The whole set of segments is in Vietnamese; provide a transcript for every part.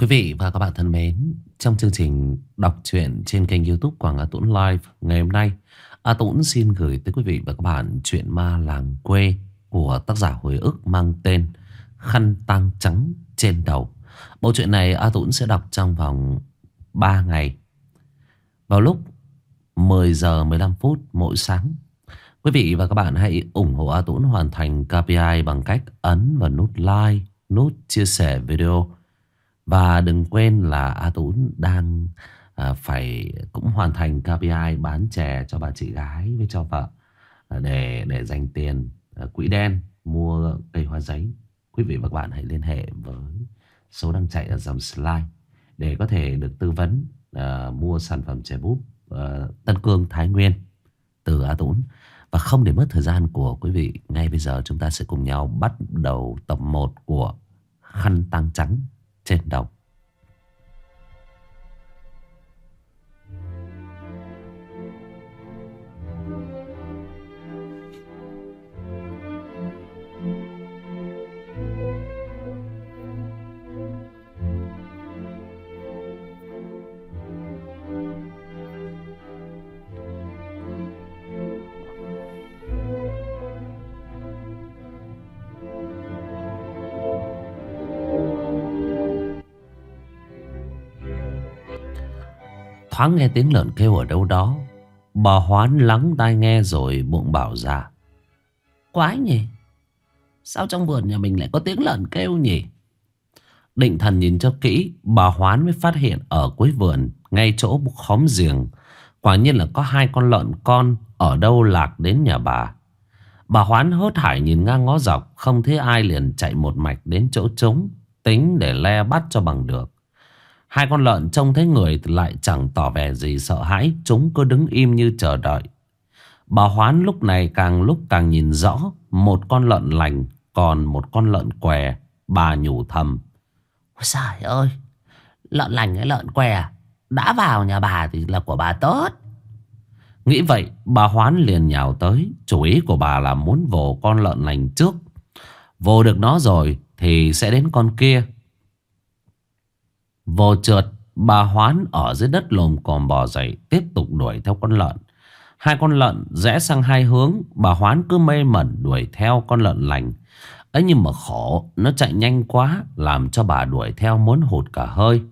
Quý vị và các bạn thân mến, trong chương trình đọc truyện trên kênh YouTube Quảng Á Tũng Live ngày hôm nay, A Tũng xin gửi tới quý vị và các bạn truyện ma làng quê của tác giả hồi ức mang tên Khăn tang trắng trên đầu. Bộ truyện này A Tũng sẽ đọc trong vòng 3 ngày vào lúc 10 giờ 15 phút mỗi sáng. Quý vị và các bạn hãy ủng hộ A Tũng hoàn thành KPI bằng cách ấn vào nút like, nút chia sẻ video. Và đừng quên là A Tũng đang phải cũng hoàn thành KPI bán chè cho bà chị gái với cho vợ, để dành tiền quỹ đen mua cây hoa giấy. Quý vị và các bạn hãy liên hệ với số đang chạy ở dòng slide để có thể được tư vấn mua sản phẩm chè búp Tân Cương Thái Nguyên từ A Tũng. Và không để mất thời gian của quý vị, ngay bây giờ chúng ta sẽ cùng nhau bắt đầu tập 1 của Khăn tang trắng trên đầu. Thoáng nghe tiếng lợn kêu ở đâu đó. Bà Hoán lắng tai nghe rồi bụng bảo ra: quái nhỉ, sao trong vườn nhà mình lại có tiếng lợn kêu nhỉ? Định thần nhìn cho kỹ, bà Hoán mới phát hiện ở cuối vườn, ngay chỗ khóm giềng, quả nhiên là có 2 con lợn con ở đâu lạc đến nhà bà. Bà Hoán hớt hải nhìn ngang ngó dọc, không thấy ai liền chạy một mạch đến chỗ trống, tính để le bắt cho bằng được. 2 con lợn trông thấy người thì lại chẳng tỏ vẻ gì sợ hãi, chúng cứ đứng im như chờ đợi. Bà Hoán lúc này lúc càng nhìn rõ một con lợn lành, còn một con lợn què. Bà nhủ thầm: ôi trời ơi, lợn lành hay lợn què đã vào nhà bà thì là của bà tốt. Nghĩ vậy, bà Hoán liền nhào tới. Chủ ý của bà là muốn vồ con lợn lành trước. Vồ được nó rồi thì sẽ đến con kia. Vồ trượt, bà Hoán ở dưới đất lồm cồm bò dậy, tiếp tục đuổi theo con lợn. 2 con lợn rẽ sang 2 hướng. Bà Hoán cứ mê mẩn đuổi theo con lợn lành ấy, nhưng mà khổ, nó chạy nhanh quá, làm cho bà đuổi theo muốn hụt cả hơi.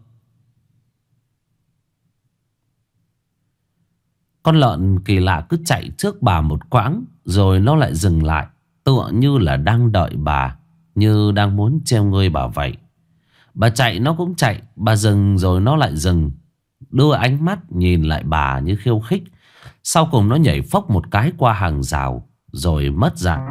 Con lợn kỳ lạ cứ chạy trước bà một quãng, rồi nó lại dừng lại, tựa như là đang đợi bà, như đang muốn treo ngươi bà vậy. Bà chạy nó cũng chạy, bà dừng rồi nó lại dừng, đưa ánh mắt nhìn lại bà như khiêu khích. Sau cùng nó nhảy phốc một cái qua hàng rào rồi mất dạng.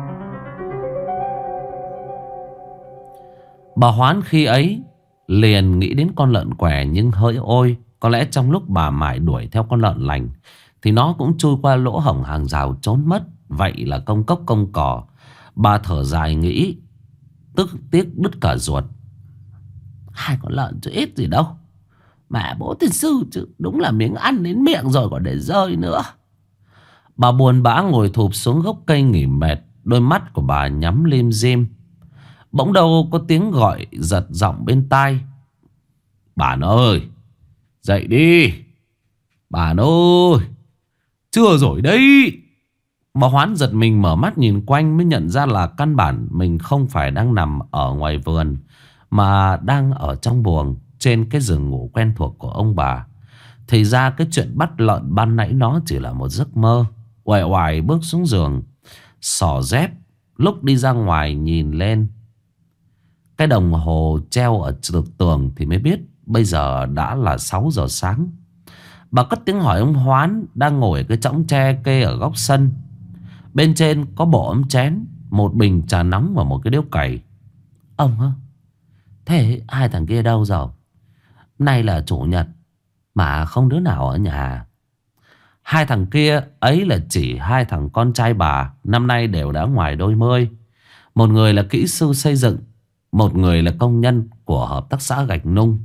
Bà Hoán khi ấy liền nghĩ đến con lợn què, nhưng hỡi ôi, có lẽ trong lúc bà mải đuổi theo con lợn lành thì nó cũng chui qua lỗ hổng hàng rào trốn mất. Vậy là công cốc công cỏ. Bà thở dài nghĩ, tức tiếc đứt cả ruột. 2 con lợn chứ ít gì đâu, mẹ bố tiên sư chứ, đúng là miếng ăn đến miệng rồi còn để rơi nữa. Bà buồn bã ngồi thụp xuống gốc cây nghỉ mệt, đôi mắt của bà nhắm lim dim. Bỗng đâu có tiếng gọi giật giọng bên tai: bạn ơi, dậy đi, bạn ơi, trưa rồi đấy. Bà Hoán giật mình mở mắt nhìn quanh, mới nhận ra là căn bản mình không phải đang nằm ở ngoài vườn, mà đang ở trong buồng trên cái giường ngủ quen thuộc của ông bà. Thì ra cái chuyện bắt lợn ban nãy nó chỉ là một giấc mơ. Uể oải bước xuống giường, xỏ dép, lúc đi ra ngoài nhìn lên cái đồng hồ treo ở tường thì mới biết bây giờ đã là 6 giờ sáng. Bà cất tiếng hỏi ông Hoán đang ngồi ở cái chõng tre kê ở góc sân. Bên trên có bộ ấm chén, một bình trà nóng và một cái điếu cày. Ông á, thế 2 thằng kia đâu rồi? Nay là chủ nhật mà không đứa nào ở nhà. 2 thằng kia ấy là chỉ 2 thằng con trai bà, năm nay đều đã ngoài đôi mươi. Một người là kỹ sư xây dựng, một người là công nhân của hợp tác xã gạch nung.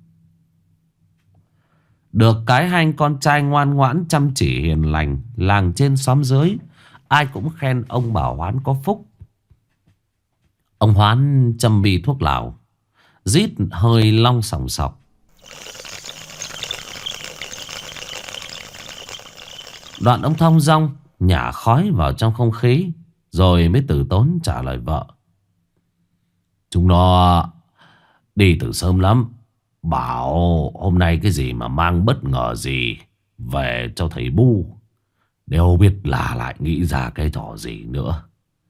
Được cái 2 anh con trai ngoan ngoãn, chăm chỉ, hiền lành, làng trên xóm dưới ai cũng khen ông bà Hoán có phúc. Ông Hoán châm bi thuốc lào, rít hơi long sòng sọc. Đoạn ông thong dong nhả khói vào trong không khí, rồi mới từ tốn trả lời vợ. Chúng nó đi từ sớm lắm. Bảo hôm nay cái gì mà mang bất ngờ gì về cho thầy Bu. Đều biết là lại nghĩ ra cái trò gì nữa.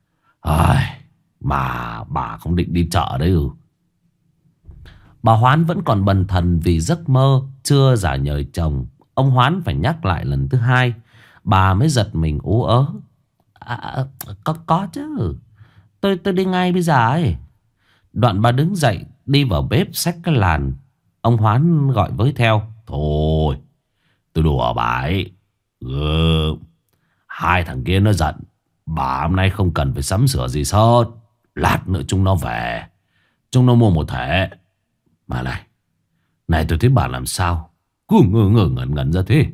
Mà bà không định đi chợ đấy ư? Bà Hoán vẫn còn bần thần vì giấc mơ chưa giả nhời chồng. Ông Hoán phải nhắc lại lần thứ hai, bà mới giật mình ú ớ. Có chứ. Tôi đi ngay bây giờ ấy. Đoạn bà đứng dậy đi vào bếp xách cái làn. Ông Hoán gọi với theo. Thôi tôi đùa bà ấy. Hai thằng kia nó giận. Bà hôm nay không cần phải sắm sửa gì sớt. Lát nữa chúng nó về, chúng nó mua một thẻ. Mà này tôi thấy bà làm sao cứ ngơ ngẩn ra thế?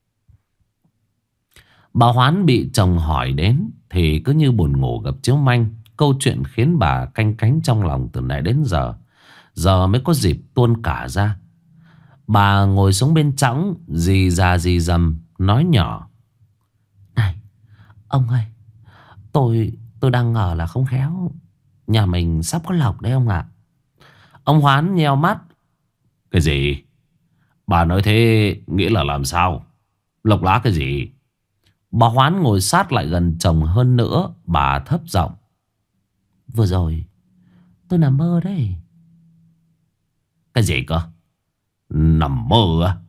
Bà Hoán bị chồng hỏi đến thì cứ như buồn ngủ gặp chiếu manh. Câu chuyện khiến bà canh cánh trong lòng từ nãy đến giờ. Giờ mới có dịp tuôn cả ra. Bà ngồi xuống bên trõng, dì già dì dầm nói nhỏ. Này ông ơi, tôi đang ngờ là không khéo nhà mình sắp có lộc đấy ông ạ. Ông Hoán nheo mắt. Cái gì? Bà nói thế nghĩa là làm sao? Lộc lá cái gì? Bà Hoán ngồi sát lại gần chồng hơn nữa. Bà thấp giọng. Vừa rồi tôi nằm mơ đấy. Cái gì cơ? Nằm mơ á?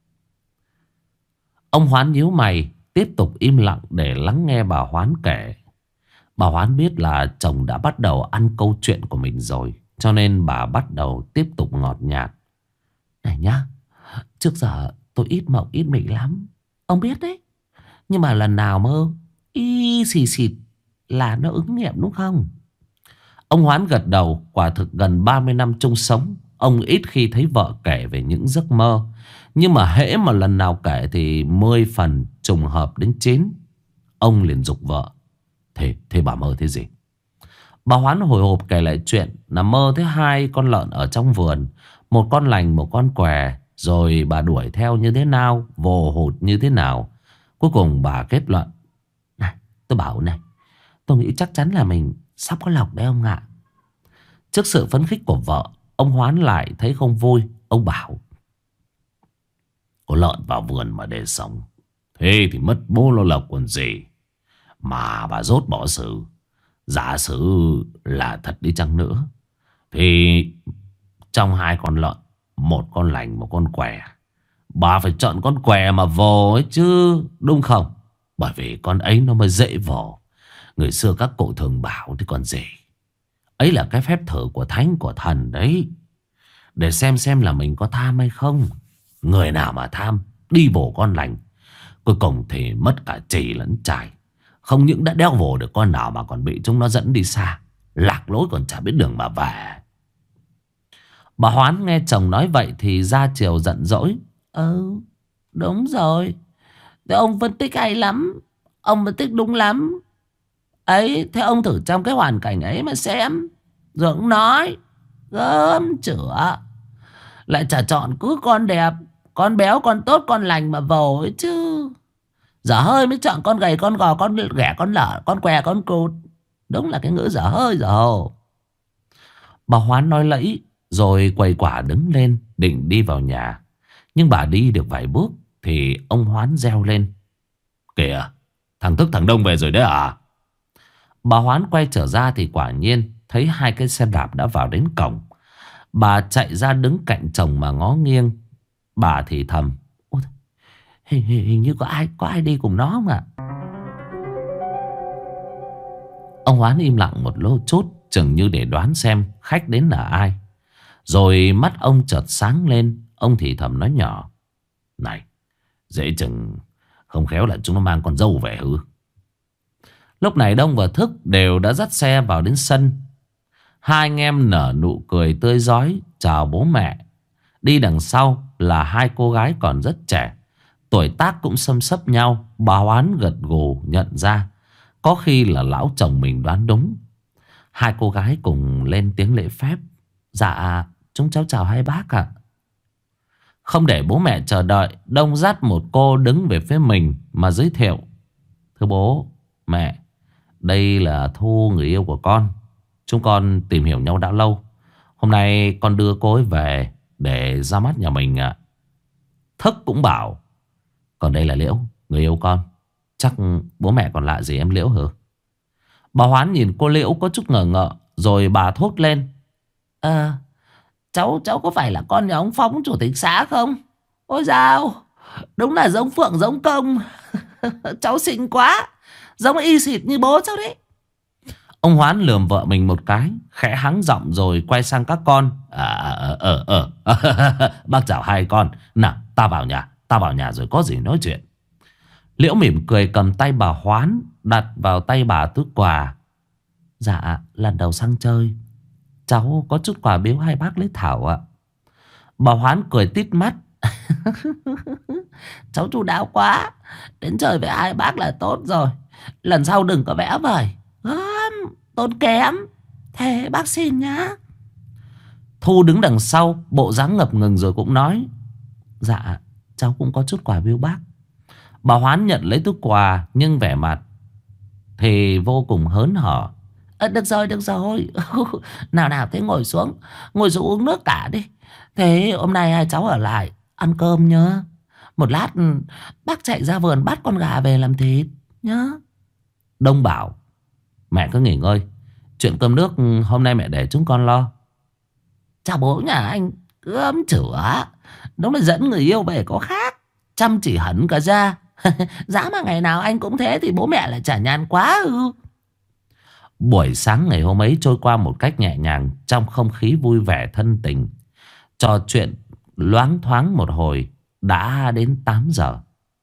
Ông Hoán nhíu mày, tiếp tục im lặng để lắng nghe bà Hoán kể. Bà Hoán biết là chồng đã bắt đầu ăn câu chuyện của mình rồi, cho nên bà bắt đầu tiếp tục ngọt nhạt. Này nhá, trước giờ tôi ít mộng ít mị lắm, ông biết đấy. Nhưng mà lần nào mơ y xì xịt là nó ứng nghiệm đúng không? Ông Hoán gật đầu. Quả thực gần 30 năm chung sống, ông ít khi thấy vợ kể về những giấc mơ. Nhưng mà hễ mà lần nào kể thì 10 phần trùng hợp đến 9. Ông liền giục vợ. Thế bà mơ thế gì? Bà Hoán hồi hộp kể lại chuyện là mơ thấy hai con lợn ở trong vườn, một con lành một con què. Rồi bà đuổi theo như thế nào, vồ hụt như thế nào. Cuối cùng bà kết luận. Này tôi bảo này, tôi nghĩ chắc chắn là mình sắp có lộc đấy ông ạ. Trước sự phấn khích của vợ, ông Hoán lại thấy không vui. Ông bảo. Có lợn vào vườn mà để sống, thế thì mất bố lo lộc còn gì. Mà bà dốt bỏ sự. Giả sử là thật đi chăng nữa, thì trong hai con lợn, một con lành một con què, bà phải chọn con què mà vồ ấy chứ, đúng không? Bởi vì con ấy nó mới dễ vồ. Người xưa các cụ thường bảo thì còn gì. Ấy là cái phép thử của thánh của thần đấy, để xem là mình có tham hay không. Người nào mà tham đi vồ con lành, cuối cùng thì mất cả chì lẫn chài. Không những đã đeo vồ được con nào mà còn bị chúng nó dẫn đi xa, lạc lối còn chả biết đường mà về. Bà Hoán nghe chồng nói vậy thì ra chiều giận dỗi. Đúng rồi. Thế ông phân tích hay lắm. Ông phân tích đúng lắm. Ấy, thế ông thử trong cái hoàn cảnh ấy mà xem. Rồi ông nói. Gớm chửa. Lại chả chọn cứ con đẹp, con béo, con tốt, con lành mà vồ ấy chứ. Dở hơi mới chọn con gầy, con gò, con ghẻ, con lở, con què, con cụt. Đúng là cái ngữ dở hơi dở hồ. Bà Hoán nói lẫy rồi quầy quả đứng lên định đi vào nhà. Nhưng bà đi được vài bước thì ông Hoán reo lên. Kìa, thằng Thức thằng Đông về rồi đấy à? Bà Hoán quay trở ra thì quả nhiên thấy hai cái xe đạp đã vào đến cổng. Bà chạy ra đứng cạnh chồng mà ngó nghiêng. Bà thì thầm. Ôi, hình như có ai đi cùng nó không ạ? Ông Hoán im lặng một lô chút, chừng như để đoán xem khách đến là ai. Rồi mắt ông chợt sáng lên. Ông thì thầm nói nhỏ. Này, dễ chừng không khéo là chúng nó mang con dâu về hư? Lúc này Đông và Thức đều đã dắt xe vào đến sân. Hai anh em nở nụ cười tươi rói chào bố mẹ. Đi đằng sau là hai cô gái còn rất trẻ, tuổi tác cũng xâm xấp nhau. Bà Hoán gật gù nhận ra có khi là lão chồng mình đoán đúng. Hai cô gái cùng lên tiếng lễ phép. Dạ Chúng cháu chào hai bác ạ. Không để bố mẹ chờ đợi, Đông dắt một cô đứng về phía mình mà giới thiệu. Thưa bố, mẹ, đây là Thu, người yêu của con. Chúng con tìm hiểu nhau đã lâu. Hôm nay con đưa cô ấy về để ra mắt nhà mình ạ. Thức cũng bảo. Còn đây là Liễu, người yêu con. Chắc bố mẹ còn lạ gì em Liễu hả? Bà Hoán nhìn cô Liễu có chút ngờ ngợ. Rồi bà thốt lên. Cháu có phải là con nhà ông Phóng chủ tịch xã không? Ôi dào, đúng là giống Phượng giống Công. Cháu xinh quá, giống y xịt như bố cháu đấy. Ông Hoán lườm vợ mình một cái, khẽ hắng giọng rồi quay sang các con. Bác chào hai con. Nào, ta vào nhà rồi có gì nói chuyện. Liễu mỉm cười cầm tay bà Hoán đặt vào tay bà túi quà. Dạ, lần đầu sang chơi, cháu có chút quà biếu hai bác lấy Thảo ạ. Bà Hoán cười tít mắt. Cháu chu đáo quá. Đến chơi với hai bác là tốt rồi. Lần sau đừng có vẽ vời, tốn kém. Thế bác xin nhá. Thu đứng đằng sau, bộ dáng ngập ngừng rồi cũng nói. Dạ, cháu cũng có chút quà biếu bác. Bà Hoán nhận lấy túi quà nhưng vẻ mặt thì vô cùng hớn hở. Được rồi, được rồi. Nào thế ngồi xuống uống nước cả đi. Thế hôm nay hai cháu ở lại ăn cơm nhá. Một lát bác chạy ra vườn bắt con gà về làm thịt nhá. Đông bảo. Mẹ cứ nghỉ ngơi, chuyện cơm nước hôm nay mẹ để chúng con lo. Chào bố nhà anh cứ ấm chửa. Đúng là dẫn người yêu về có khác, chăm chỉ hẳn cả ra. Giá mà ngày nào anh cũng thế thì bố mẹ lại chả nhàn quá ư. Buổi sáng ngày hôm ấy trôi qua một cách nhẹ nhàng, trong không khí vui vẻ thân tình. Trò chuyện loáng thoáng một hồi đã đến 8 giờ.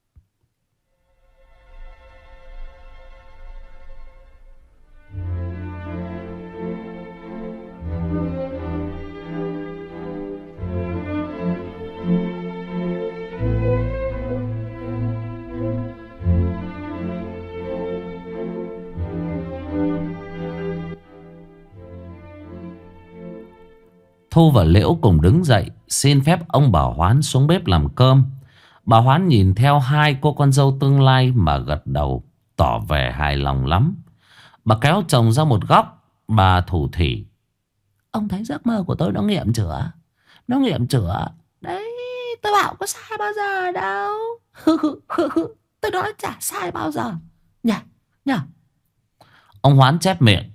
Thu và Liễu cùng đứng dậy xin phép ông bà Hoán xuống bếp làm cơm. Bà Hoán nhìn theo hai cô con dâu tương lai mà gật đầu, tỏ vẻ hài lòng lắm. Bà kéo chồng ra một góc, bà thủ thỉ. Ông thấy giấc mơ của tôi nó nghiệm chửa. Nó nghiệm chửa. Đấy, tôi bảo có sai bao giờ đâu. Tôi nói chả sai bao giờ. Nhờ. Ông Hoán chép miệng.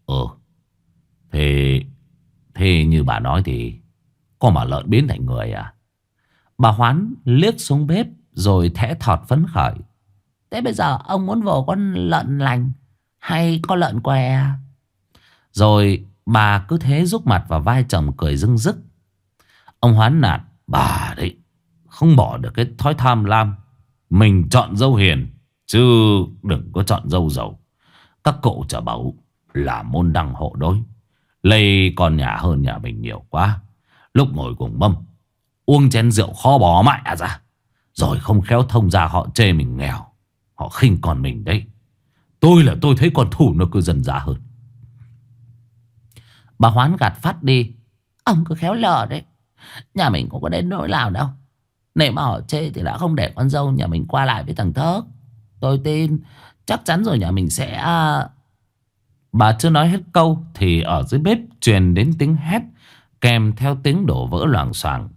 Thế như bà nói thì có mà lợn biến thành người à? Bà Hoán liếc xuống bếp rồi thẽ thọt phấn khởi. Thế bây giờ ông muốn vồ con lợn lành hay con lợn què? Rồi bà cứ thế rúc mặt vào vai chồng cười rưng rức. Ông Hoán nạt. Bà đấy, không bỏ được cái thói tham lam. Mình chọn dâu hiền, chứ đừng có chọn dâu giàu. Các cụ chả bảo là môn đăng hộ đối. Lây con nhà hơn nhà mình nhiều quá. Lúc ngồi cùng mâm uống chén rượu khó bỏ mẹ ra, rồi không khéo thông ra họ chê mình nghèo. Họ khinh con mình đấy. Tôi thấy con Thủ nó cứ dần dà hơn. Bà Hoán gạt phát đi. Ông cứ khéo lờ đấy. Nhà mình cũng có đến nỗi nào đâu. Nếu mà họ chê thì đã không để con dâu nhà mình qua lại với thằng Thớt. Tôi tin chắc chắn rồi nhà mình sẽ... Bà chưa nói hết câu thì ở dưới bếp truyền đến tiếng hét kèm theo tiếng đổ vỡ loảng xoảng.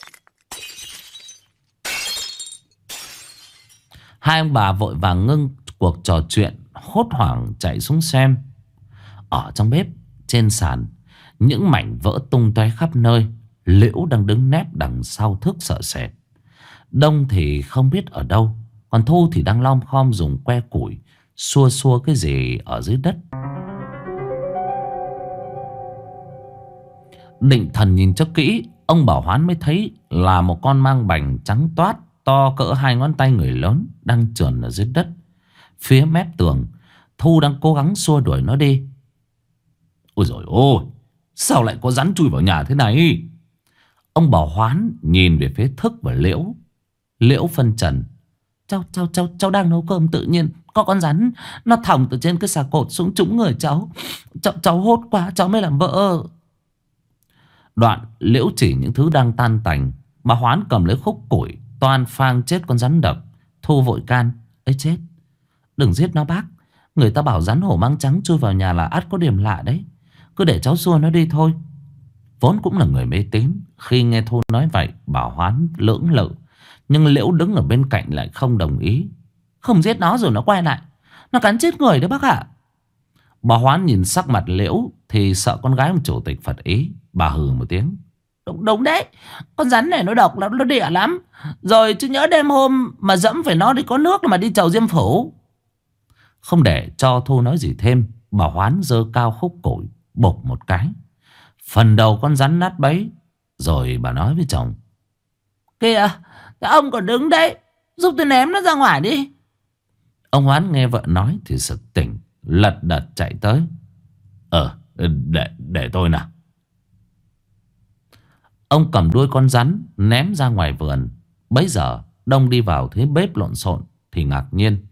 Hai ông bà vội vàng ngưng cuộc trò chuyện, hốt hoảng chạy xuống xem. Ở trong bếp, trên sàn, những mảnh vỡ tung tóe khắp nơi. Liễu đang đứng nép đằng sau Thức sợ sệt. Đông thì không biết ở đâu, còn Thu thì đang lom khom dùng que củi xua xua cái gì ở dưới đất. Định thần nhìn cho kỹ, ông Bảo Hoán mới thấy là một con mang bành trắng toát, to cỡ 2 ngón tay người lớn, đang trườn ở dưới đất phía mép tường. Thu đang cố gắng xua đuổi nó đi. Ôi dồi ôi, sao lại có rắn chui vào nhà thế này? Ông Bảo Hoán nhìn về phía Thức và Liễu. Liễu phân trần. Cháu đang nấu cơm, tự nhiên có con rắn nó thòng từ trên cái xà cột xuống trúng người cháu. Cháu hốt quá, cháu mới làm vỡ. Đoạn Liễu chỉ những thứ đang tan tành. Bà Hoán cầm lấy khúc củi toan phang chết con rắn độc. Thu vội can: ấy chết, đừng giết nó bác. Người ta bảo rắn hổ mang trắng chui vào nhà là ắt có điểm lạ đấy. Cứ để cháu xua nó đi thôi. Vốn cũng là người mê tín. Khi nghe Thu nói vậy, bà Hoán lưỡng lự. Nhưng Liễu đứng ở bên cạnh lại không đồng ý. Không giết nó rồi nó quay lại, nó cắn chết người đấy bác ạ. Bà Hoán nhìn sắc mặt Liễu thì sợ con gái ông chủ tịch phật ý. Bà hừ một tiếng: Đúng, đúng đấy. Con rắn này nó độc lắm, nó địa lắm. Rồi chứ nhớ đêm hôm mà dẫm phải nó đi có nước mà đi chầu Diêm Phủ. Không để cho Thu nói gì thêm, bà Hoán giơ cao khúc củi bộc một cái. Phần đầu con rắn nát bấy. Rồi bà nói với chồng: Kìa, ông còn đứng đấy, giúp tôi ném nó ra ngoài đi. Ông Hoán nghe vợ nói thì sực tỉnh, lật đật chạy tới. Để tôi nào. Ông cầm đuôi con rắn ném ra ngoài vườn. Bấy giờ Đông đi vào thấy bếp lộn xộn thì ngạc nhiên: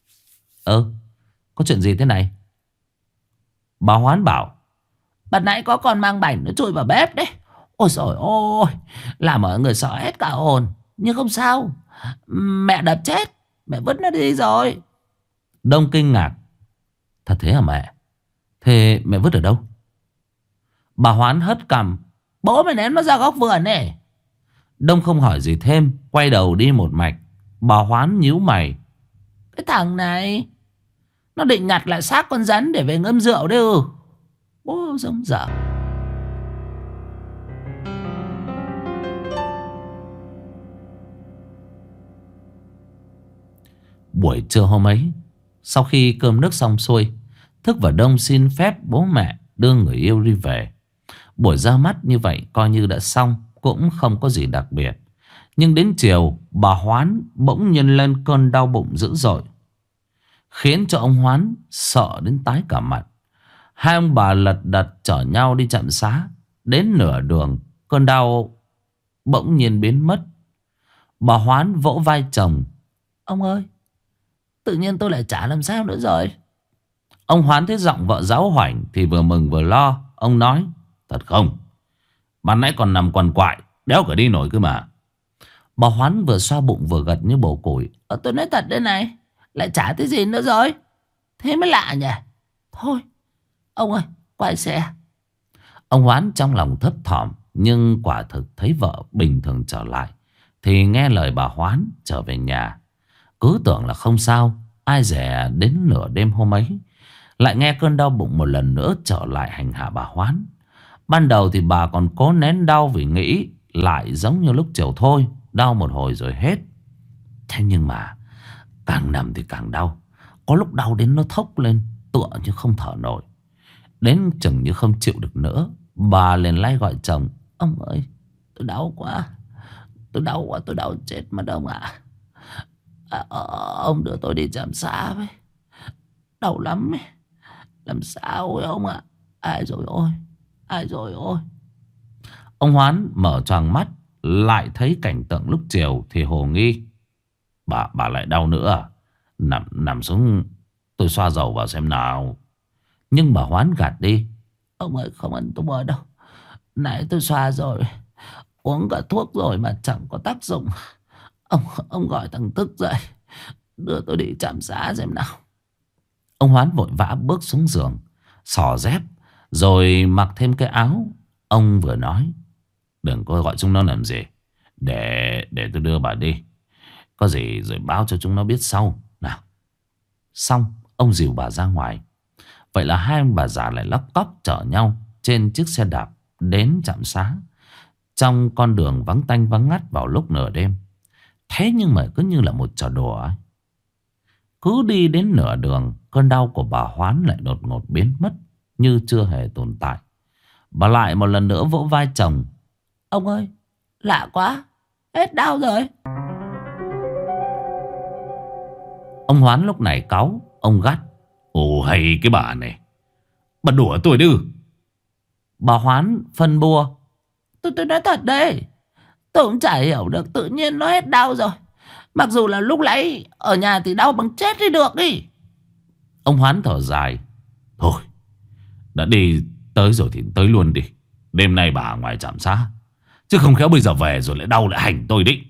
Có chuyện gì thế này? Bà Hoán bảo: Ban nãy có con mang bảnh nó chui vào bếp đấy. Ôi trời ơi, làm mọi người sợ hết cả hồn. Nhưng không sao, mẹ đập chết, mẹ vứt nó đi rồi. Đông kinh ngạc: Thật thế hả mẹ? Thế mẹ vứt ở đâu? Bà Hoán hất cằm: Bố mày ném nó ra góc vườn này. Đông không hỏi gì thêm, quay đầu đi một mạch. Bà Hoán nhíu mày: Cái thằng này nó định nhặt lại xác con rắn để về ngâm rượu đấy ư? Bố giống dở. Buổi trưa hôm ấy, sau khi cơm nước xong xuôi, Thức và Đông xin phép bố mẹ đưa người yêu đi về. Buổi ra mắt như vậy coi như đã xong, cũng không có gì đặc biệt. Nhưng đến chiều, bà Hoán bỗng nhiên lên cơn đau bụng dữ dội, khiến cho ông Hoán sợ đến tái cả mặt. Hai ông bà lật đật chở nhau đi trạm xá. Đến nửa đường, cơn đau bỗng nhiên biến mất. Bà Hoán vỗ vai chồng: Ông ơi, tự nhiên tôi lại chả làm sao nữa rồi. Ông Hoán thấy giọng vợ giáo hoảnh thì vừa mừng vừa lo. Ông nói: Thật không? Ban nãy còn nằm quằn quại, đéo cả đi nổi cơ mà. Bà Hoán vừa xoa bụng vừa gật như bồ củi: Tôi nói thật đây này, lại chả thấy gì nữa rồi. Thế mới lạ nhỉ. Thôi, ông ơi, quay xe. Ông Hoán trong lòng thấp thỏm, nhưng quả thực thấy vợ bình thường trở lại thì nghe lời bà Hoán trở về nhà. Cứ tưởng là không sao, ai dè đến nửa đêm hôm ấy lại nghe cơn đau bụng một lần nữa trở lại hành hạ bà Hoán. Ban đầu thì bà còn cố nén đau vì nghĩ lại giống như lúc chiều thôi, đau một hồi rồi hết. Thế nhưng mà càng nằm thì càng đau. Có lúc đau đến nó thốc lên, tựa như không thở nổi. Đến chừng như không chịu được nữa, bà liền lay gọi chồng: Ông ơi, tôi đau quá. Tôi đau quá, tôi đau chết mất ông ạ. Ông đưa tôi đi trạm xá với. Đau lắm ấy. Làm sao ấy ông ạ? Ai rồi ôi, ai rồi ôi. Ông Hoán mở choàng mắt, lại thấy cảnh tượng lúc chiều thì hồ nghi: Bà lại đau nữa à? Nằm xuống, tôi xoa dầu vào xem nào. Nhưng bà Hoán gạt đi: Ông ơi, không ăn tôi bò đâu. Nãy tôi xoa rồi, uống cả thuốc rồi mà chẳng có tác dụng. Ông gọi thằng Thức dậy, đưa tôi đi trạm xá xem nào. Ông Hoán vội vã bước xuống giường, xỏ dép, rồi mặc thêm cái áo. Ông vừa nói: Đừng có gọi chúng nó làm gì. Để tôi đưa bà đi. Có gì rồi báo cho chúng nó biết sau. Nào. Xong, ông dìu bà ra ngoài. Vậy là hai ông bà già lại lóc cóc chở nhau trên chiếc xe đạp đến trạm xá. Trong con đường vắng tanh vắng ngắt vào lúc nửa đêm. Thế nhưng mà cứ như là một trò đùa ấy. Cứ đi đến nửa đường, cơn đau của bà Hoán lại đột ngột biến mất, như chưa hề tồn tại. Bà lại một lần nữa vỗ vai chồng: Ông ơi, lạ quá, hết đau rồi. Ông Hoán lúc này cáu. Ông gắt: Ồ hay cái bà này, bà đùa tôi đi. Bà Hoán phân bua: Tôi nói thật đây, tôi cũng chả hiểu được, tự nhiên nó hết đau rồi. Mặc dù là lúc nãy ở nhà thì đau bằng chết đi được đi. Ông Hoán thở dài: Thôi, đã đi tới rồi thì tới luôn đi. Đêm nay bà ở ngoài trạm xá, chứ không khéo bây giờ về rồi lại đau lại hành tôi định.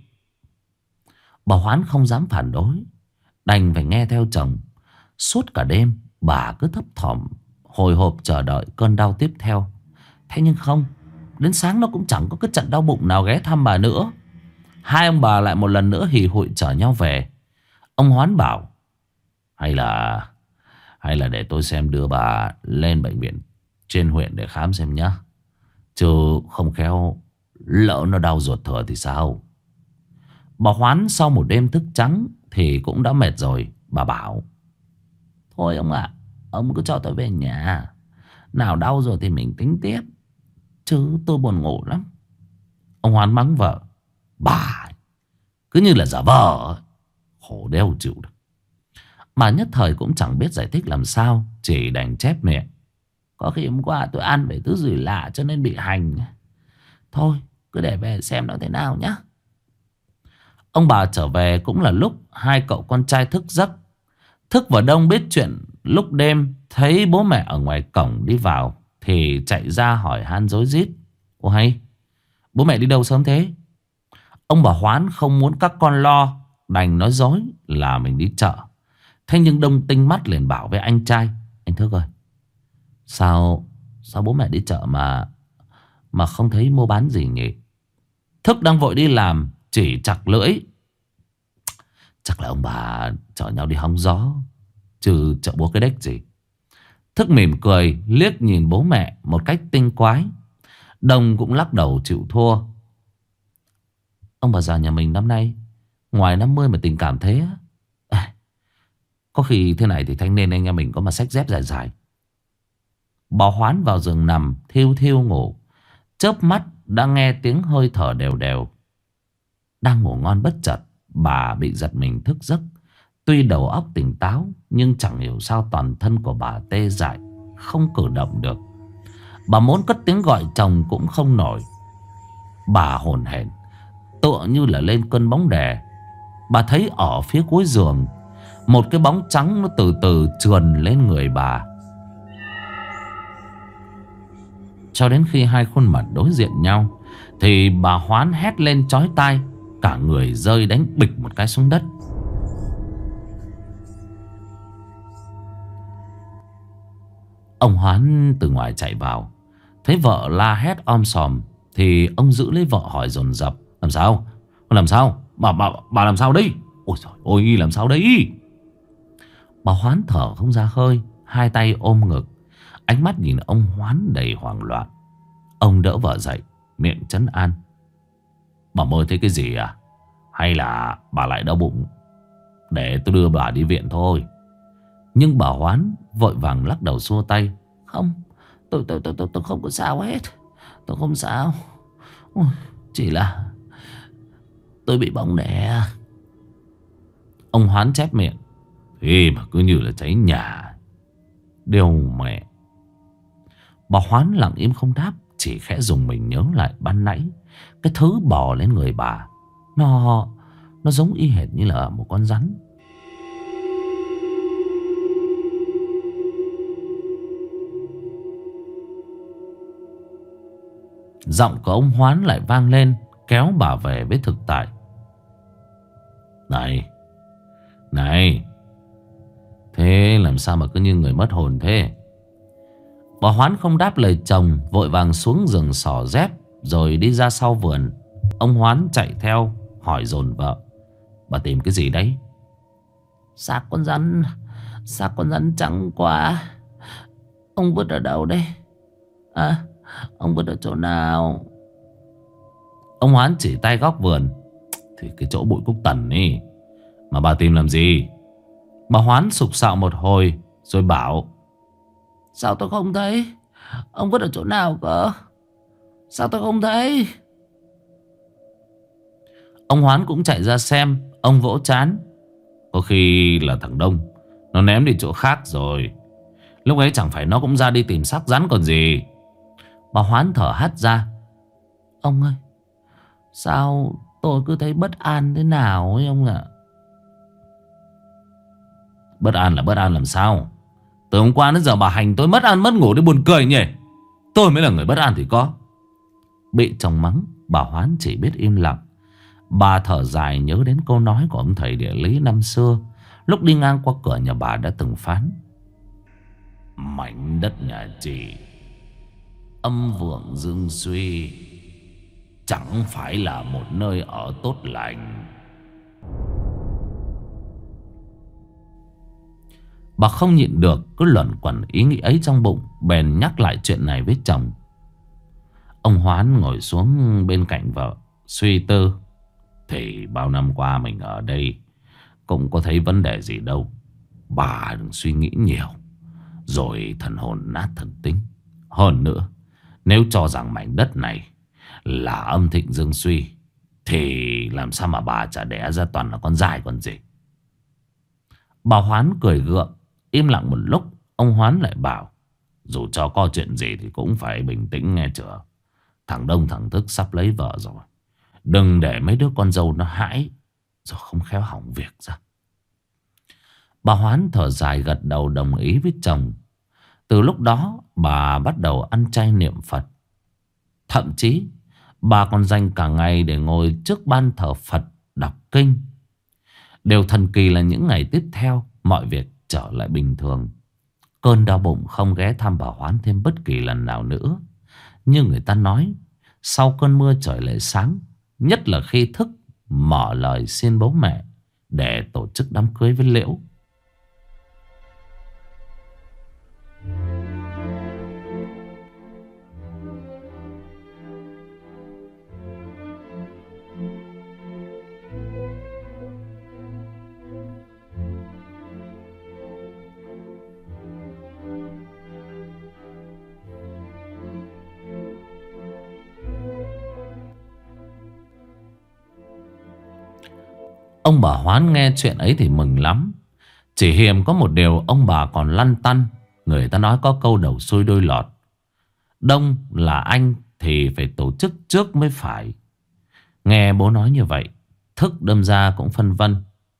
Bà Hoán không dám phản đối, đành phải nghe theo chồng. Suốt cả đêm bà cứ thấp thỏm hồi hộp chờ đợi cơn đau tiếp theo. Thế nhưng không, đến sáng nó cũng chẳng có cái trận đau bụng nào ghé thăm bà nữa. Hai ông bà lại một lần nữa hì hụi chở nhau về. Ông Hoán bảo Hay là để tôi xem đưa bà lên bệnh viện trên huyện để khám xem nhá. Chứ không khéo lỡ nó đau ruột thừa thì sao. Bà Hoán sau một đêm thức trắng thì cũng đã mệt rồi. Bà bảo thôi ông ạ, ông cứ cho tôi về nhà. Nào đau rồi thì mình tính tiếp, chứ tôi buồn ngủ lắm. Ông Hoán mắng vợ: bà cứ như là giả vờ, khổ đeo chịu được. Bà nhất thời cũng chẳng biết giải thích làm sao, chỉ đành chép miệng: có khi hôm qua tôi ăn phải thứ gì lạ cho nên bị hành. Thôi cứ để về xem nó thế nào nhá. Ông bà trở về cũng là lúc hai cậu con trai thức giấc. Thức và Đông biết chuyện lúc đêm thấy bố mẹ ở ngoài cổng đi vào thì chạy ra hỏi han rối rít: ô hay, bố mẹ đi đâu sớm thế? Ông bà Hoán không muốn các con lo, đành nói dối là mình đi chợ. Thế nhưng Đông tinh mắt liền bảo với anh trai: anh Thức ơi, Sao bố mẹ đi chợ mà không thấy mua bán gì nhỉ? Thức đang vội đi làm chỉ chặt lưỡi: chắc là ông bà chở nhau đi hóng gió, chứ chợ búa cái đếch gì. Thức mỉm cười liếc nhìn bố mẹ một cách tinh quái. Đông cũng lắc đầu chịu thua: ông bà già nhà mình năm nay ngoài 50 mà tình cảm thế á. Có khi thế này thì thanh niên anh em mình có mà xách dép dài dài. Bà Hoán vào giường nằm thiêu thiêu ngủ. Chớp mắt đã nghe tiếng hơi thở đều đều. Đang ngủ ngon bất chợt bà bị giật mình thức giấc. Tuy đầu óc tỉnh táo nhưng chẳng hiểu sao toàn thân của bà tê dại, không cử động được. Bà muốn cất tiếng gọi chồng cũng không nổi. Bà hổn hển tựa như là lên cơn bóng đè. Bà thấy ở phía cuối giường một cái bóng trắng nó từ từ trườn lên người bà, cho đến khi hai khuôn mặt đối diện nhau thì bà Hoán hét lên chói tai, cả người rơi đánh bịch một cái xuống đất. Ông Hoán từ ngoài chạy vào, thấy vợ la hét om sòm thì ông giữ lấy vợ hỏi dồn dập: làm sao? Làm sao? Bà làm sao đấy? Ôi trời ơi, làm sao đấy? Bà Hoán thở không ra hơi, hai tay ôm ngực, ánh mắt nhìn ông Hoán đầy hoảng loạn. Ông đỡ vợ dậy, miệng trấn an: bà mơ thấy cái gì à? Hay là bà lại đau bụng? Để tôi đưa bà đi viện thôi. Nhưng bà Hoán vội vàng lắc đầu xua tay: không, tôi không có sao hết. Tôi không sao. Ôi, chỉ là tôi bị bóng đè. Ông Hoán chép miệng: thế mà cứ như là cháy nhà. Điều mẹ. Bà Hoán lặng im không đáp, chỉ khẽ dùng mình nhớ lại ban nãy cái thứ bò lên người bà. Nó giống y hệt như là một con rắn. Giọng của ông Hoán lại vang lên, kéo bà về với thực tại: Này, thế làm sao mà cứ như người mất hồn thế? Bà Hoán không đáp lời chồng, vội vàng xuống giường xỏ dép rồi đi ra sau vườn. Ông Hoán chạy theo hỏi dồn vợ: bà tìm cái gì đấy? Xác con rắn trắng quá. Ông vứt ở đâu đây? À, ông vứt ở chỗ nào? Ông Hoán chỉ tay góc vườn: thì cái chỗ bụi cúc tần ấy. Mà bà tìm làm gì? Bà Hoán sục sạo một hồi rồi bảo: sao tôi không thấy? Ông vứt ở chỗ nào cơ? Sao tôi không thấy? Ông Hoán cũng chạy ra xem. Ông vỗ trán: có khi là thằng Đông nó ném đi chỗ khác rồi. Lúc ấy chẳng phải nó cũng ra đi tìm xác rắn còn gì. Bà Hoán thở hắt ra: ông ơi, sao tôi cứ thấy bất an thế nào ấy ông ạ? Bất an là bất an làm sao? Từ hôm qua đến giờ bà hành tôi mất ăn mất ngủ đến buồn cười nhỉ. Tôi mới là người bất an thì có. Bị chồng mắng, bà Hoán chỉ biết im lặng. Bà thở dài nhớ đến câu nói của ông thầy địa lý năm xưa, lúc đi ngang qua cửa nhà bà đã từng phán: mảnh đất nhà chị âm vượng dương suy, chẳng phải là một nơi ở tốt lành. Bà không nhịn được, cứ luẩn quẩn ý nghĩ ấy trong bụng, bèn nhắc lại chuyện này với chồng. Ông Hoán ngồi xuống bên cạnh vợ, suy tư. Thì bao năm qua mình ở đây cũng có thấy vấn đề gì đâu. Bà đừng suy nghĩ nhiều, rồi thần hồn nát thần tính. Hơn nữa, nếu cho rằng mảnh đất này là âm thịnh dương suy, thì làm sao mà bà chả đẻ ra toàn là con dại còn gì. Bà Hoán cười gượng. Im lặng một lúc, ông Hoán lại bảo: dù cho có chuyện gì thì cũng phải bình tĩnh nghe chưa. Thằng Đông thằng Thức sắp lấy vợ rồi, đừng để mấy đứa con dâu nó hãi, rồi không khéo hỏng việc ra. Bà Hoán thở dài gật đầu đồng ý với chồng. Từ lúc đó bà bắt đầu ăn chay niệm Phật. Thậm chí bà còn dành cả ngày để ngồi trước ban thờ Phật đọc kinh. Điều thần kỳ là những ngày tiếp theo, mọi việc trở lại bình thường. Cơn đau bụng không ghé thăm bà Hoán thêm bất kỳ lần nào nữa. Như người ta nói, sau cơn mưa trời lại sáng. Nhất là khi Thức mở lời xin bố mẹ để tổ chức đám cưới với Liễu. Ông bà Hoán nghe chuyện ấy thì mừng lắm. Chỉ hiềm có một điều ông bà còn lăn tăn. Người ta nói có câu đầu xuôi đuôi lọt. Đông là anh thì phải tổ chức trước mới phải. Nghe bố nói như vậy, Thức đâm ra cũng phân vân.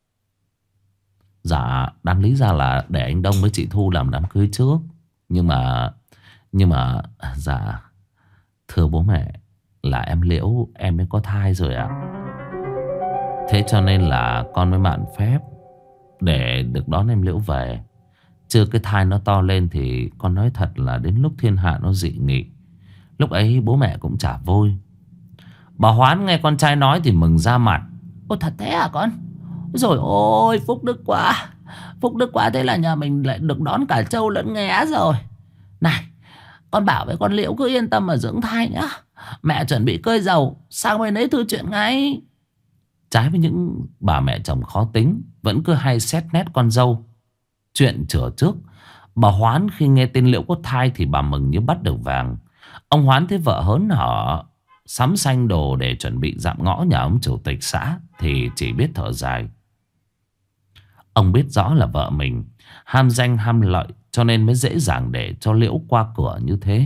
Dạ, đáng lý ra là để anh Đông với chị Thu làm đám cưới trước. Nhưng mà dạ, thưa bố mẹ, là em Liễu em mới có thai rồi ạ. Thế cho nên là con mới mạn phép để được đón em Liễu về. Chứ cái thai nó to lên thì con nói thật là đến lúc thiên hạ nó dị nghị, lúc ấy bố mẹ cũng chả vui. Bà Hoán nghe con trai nói thì mừng ra mặt. Ôi thật thế à con? Rồi ôi phúc đức quá. Phúc đức quá, thế là nhà mình lại được đón cả trâu lẫn nghé rồi. Này, con bảo với con Liễu cứ yên tâm mà dưỡng thai nhá. Mẹ chuẩn bị cơi giàu sang bên đấy thư chuyện ngay. Trái với những bà mẹ chồng khó tính, vẫn cứ hay xét nét con dâu chuyện chửa trước, bà Hoán khi nghe tin Liễu có thai thì bà mừng như bắt được vàng. Ông Hoán thấy vợ hớn hở sắm xanh đồ để chuẩn bị dạm ngõ nhà ông chủ tịch xã thì chỉ biết thở dài. Ông biết rõ là vợ mình ham danh ham lợi, cho nên mới dễ dàng để cho Liễu qua cửa như thế.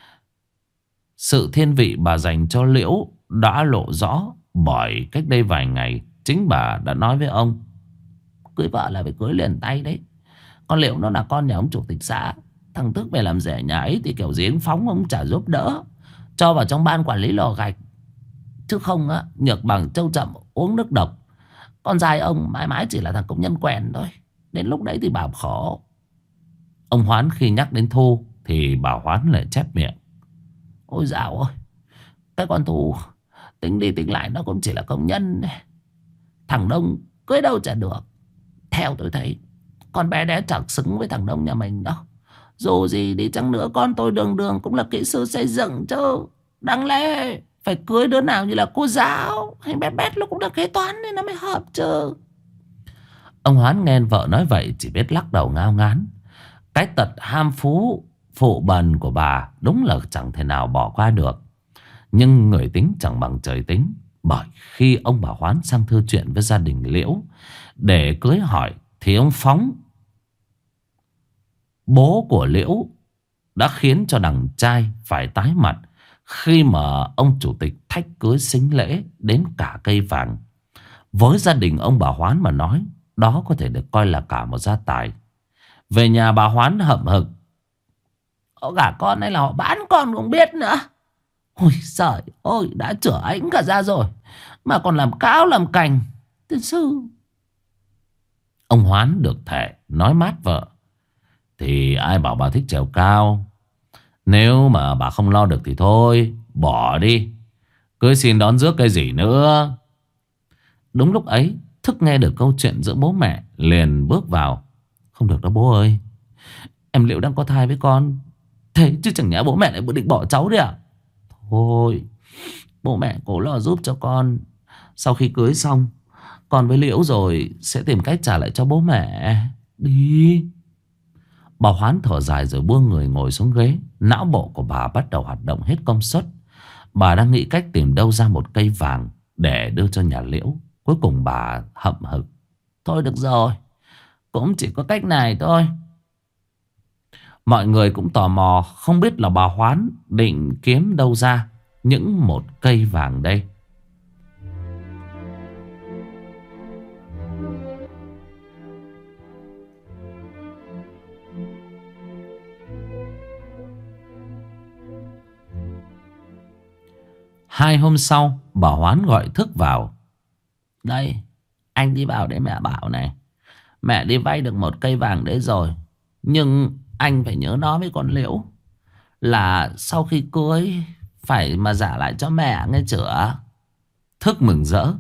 Sự thiên vị bà dành cho Liễu đã lộ rõ bởi cách đây vài ngày chính bà đã nói với ông: cưới vợ là phải cưới liền tay đấy. Con Liễu nó là con nhà ông chủ tịch xã. Thằng Thức về làm rể nhà ấy thì kiểu gì ông Phóng ông chả giúp đỡ, cho vào trong ban quản lý lò gạch. Chứ không á, nhược bằng trâu chậm uống nước độc. Con trai ông mãi mãi chỉ là thằng công nhân quèn thôi. Đến lúc đấy thì bà khổ. Ông Hoán khi nhắc đến Thu thì bà Hoán lại chép miệng: ôi dạo ơi, cái con Thu tính đi tính lại nó cũng chỉ là công nhân này. Thằng Đông cưới đâu chả được. Theo tôi thấy con bé đấy chẳng xứng với thằng Đông nhà mình đâu. Dù gì đi chăng nữa con tôi đường đường cũng là kỹ sư xây dựng chứ. Đáng lẽ phải cưới đứa nào như là cô giáo hay bé bét nó cũng là kế toán nên nó mới hợp chứ. Ông Hoán nghe vợ nói vậy chỉ biết lắc đầu ngao ngán. Cái tật ham phú phụ bần của bà đúng là chẳng thể nào bỏ qua được. Nhưng người tính chẳng bằng trời tính. Bởi khi ông bà Hoán sang thư chuyện với gia đình Liễu để cưới hỏi thì ông Phóng, bố của Liễu, đã khiến cho đằng trai phải tái mặt khi mà ông chủ tịch thách cưới sính lễ đến cả cây vàng. Với gia đình ông bà Hoán mà nói, đó có thể được coi là cả một gia tài. Về nhà bà Hoán hậm hực: họ gả con hay là họ bán con cũng biết nữa. Ôi giời ơi, đã chửa ánh cả ra rồi mà còn làm cáo làm cành. Tiên sư. Ông Hoán được thể nói mát vợ. Thì ai bảo bà thích trèo cao. Nếu mà bà không lo được thì thôi, bỏ đi. Cưới xin đón rước cái gì nữa. Đúng lúc ấy, Thức nghe được câu chuyện giữa bố mẹ, liền bước vào. Không được đâu bố ơi, em Liễu đang có thai với con. Thế chứ chẳng nhẽ bố mẹ lại định bỏ cháu đấy à? Thôi, bố mẹ cố lo giúp cho con. Sau khi cưới xong, con với Liễu rồi sẽ tìm cách trả lại cho bố mẹ. Đi. Bà Hoán thở dài rồi buông người ngồi xuống ghế. Não bộ của bà bắt đầu hoạt động hết công suất. Bà đang nghĩ cách tìm đâu ra một cây vàng để đưa cho nhà Liễu. Cuối cùng bà hậm hực. Thôi được rồi, cũng chỉ có cách này thôi. Mọi người cũng tò mò không biết là bà Hoán định kiếm đâu ra những một cây vàng đây. Hai hôm sau, bà Hoán gọi Thức vào. Đây, anh đi vào để mẹ bảo này. Mẹ đi vay được một cây vàng đấy rồi. Nhưng anh phải nhớ nói với con Liễu là sau khi cưới phải mà trả lại cho mẹ nghe chửa. Thức mừng rỡ.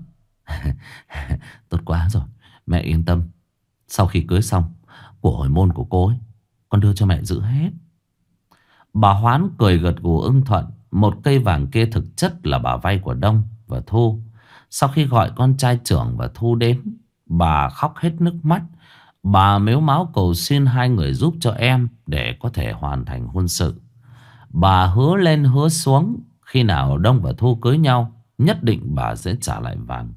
Tốt quá rồi, mẹ yên tâm. Sau khi cưới xong, của hồi môn của cô ấy con đưa cho mẹ giữ hết. Bà Hoán cười gật gù ưng thuận. Một cây vàng kia thực chất là bà vay của Đông và Thu. Sau khi gọi con trai trưởng và Thu đến, bà khóc hết nước mắt. Bà mếu máo cầu xin hai người giúp cho em để có thể hoàn thành hôn sự. Bà hứa lên hứa xuống, khi nào Đông và Thu cưới nhau, nhất định bà sẽ trả lại vàng.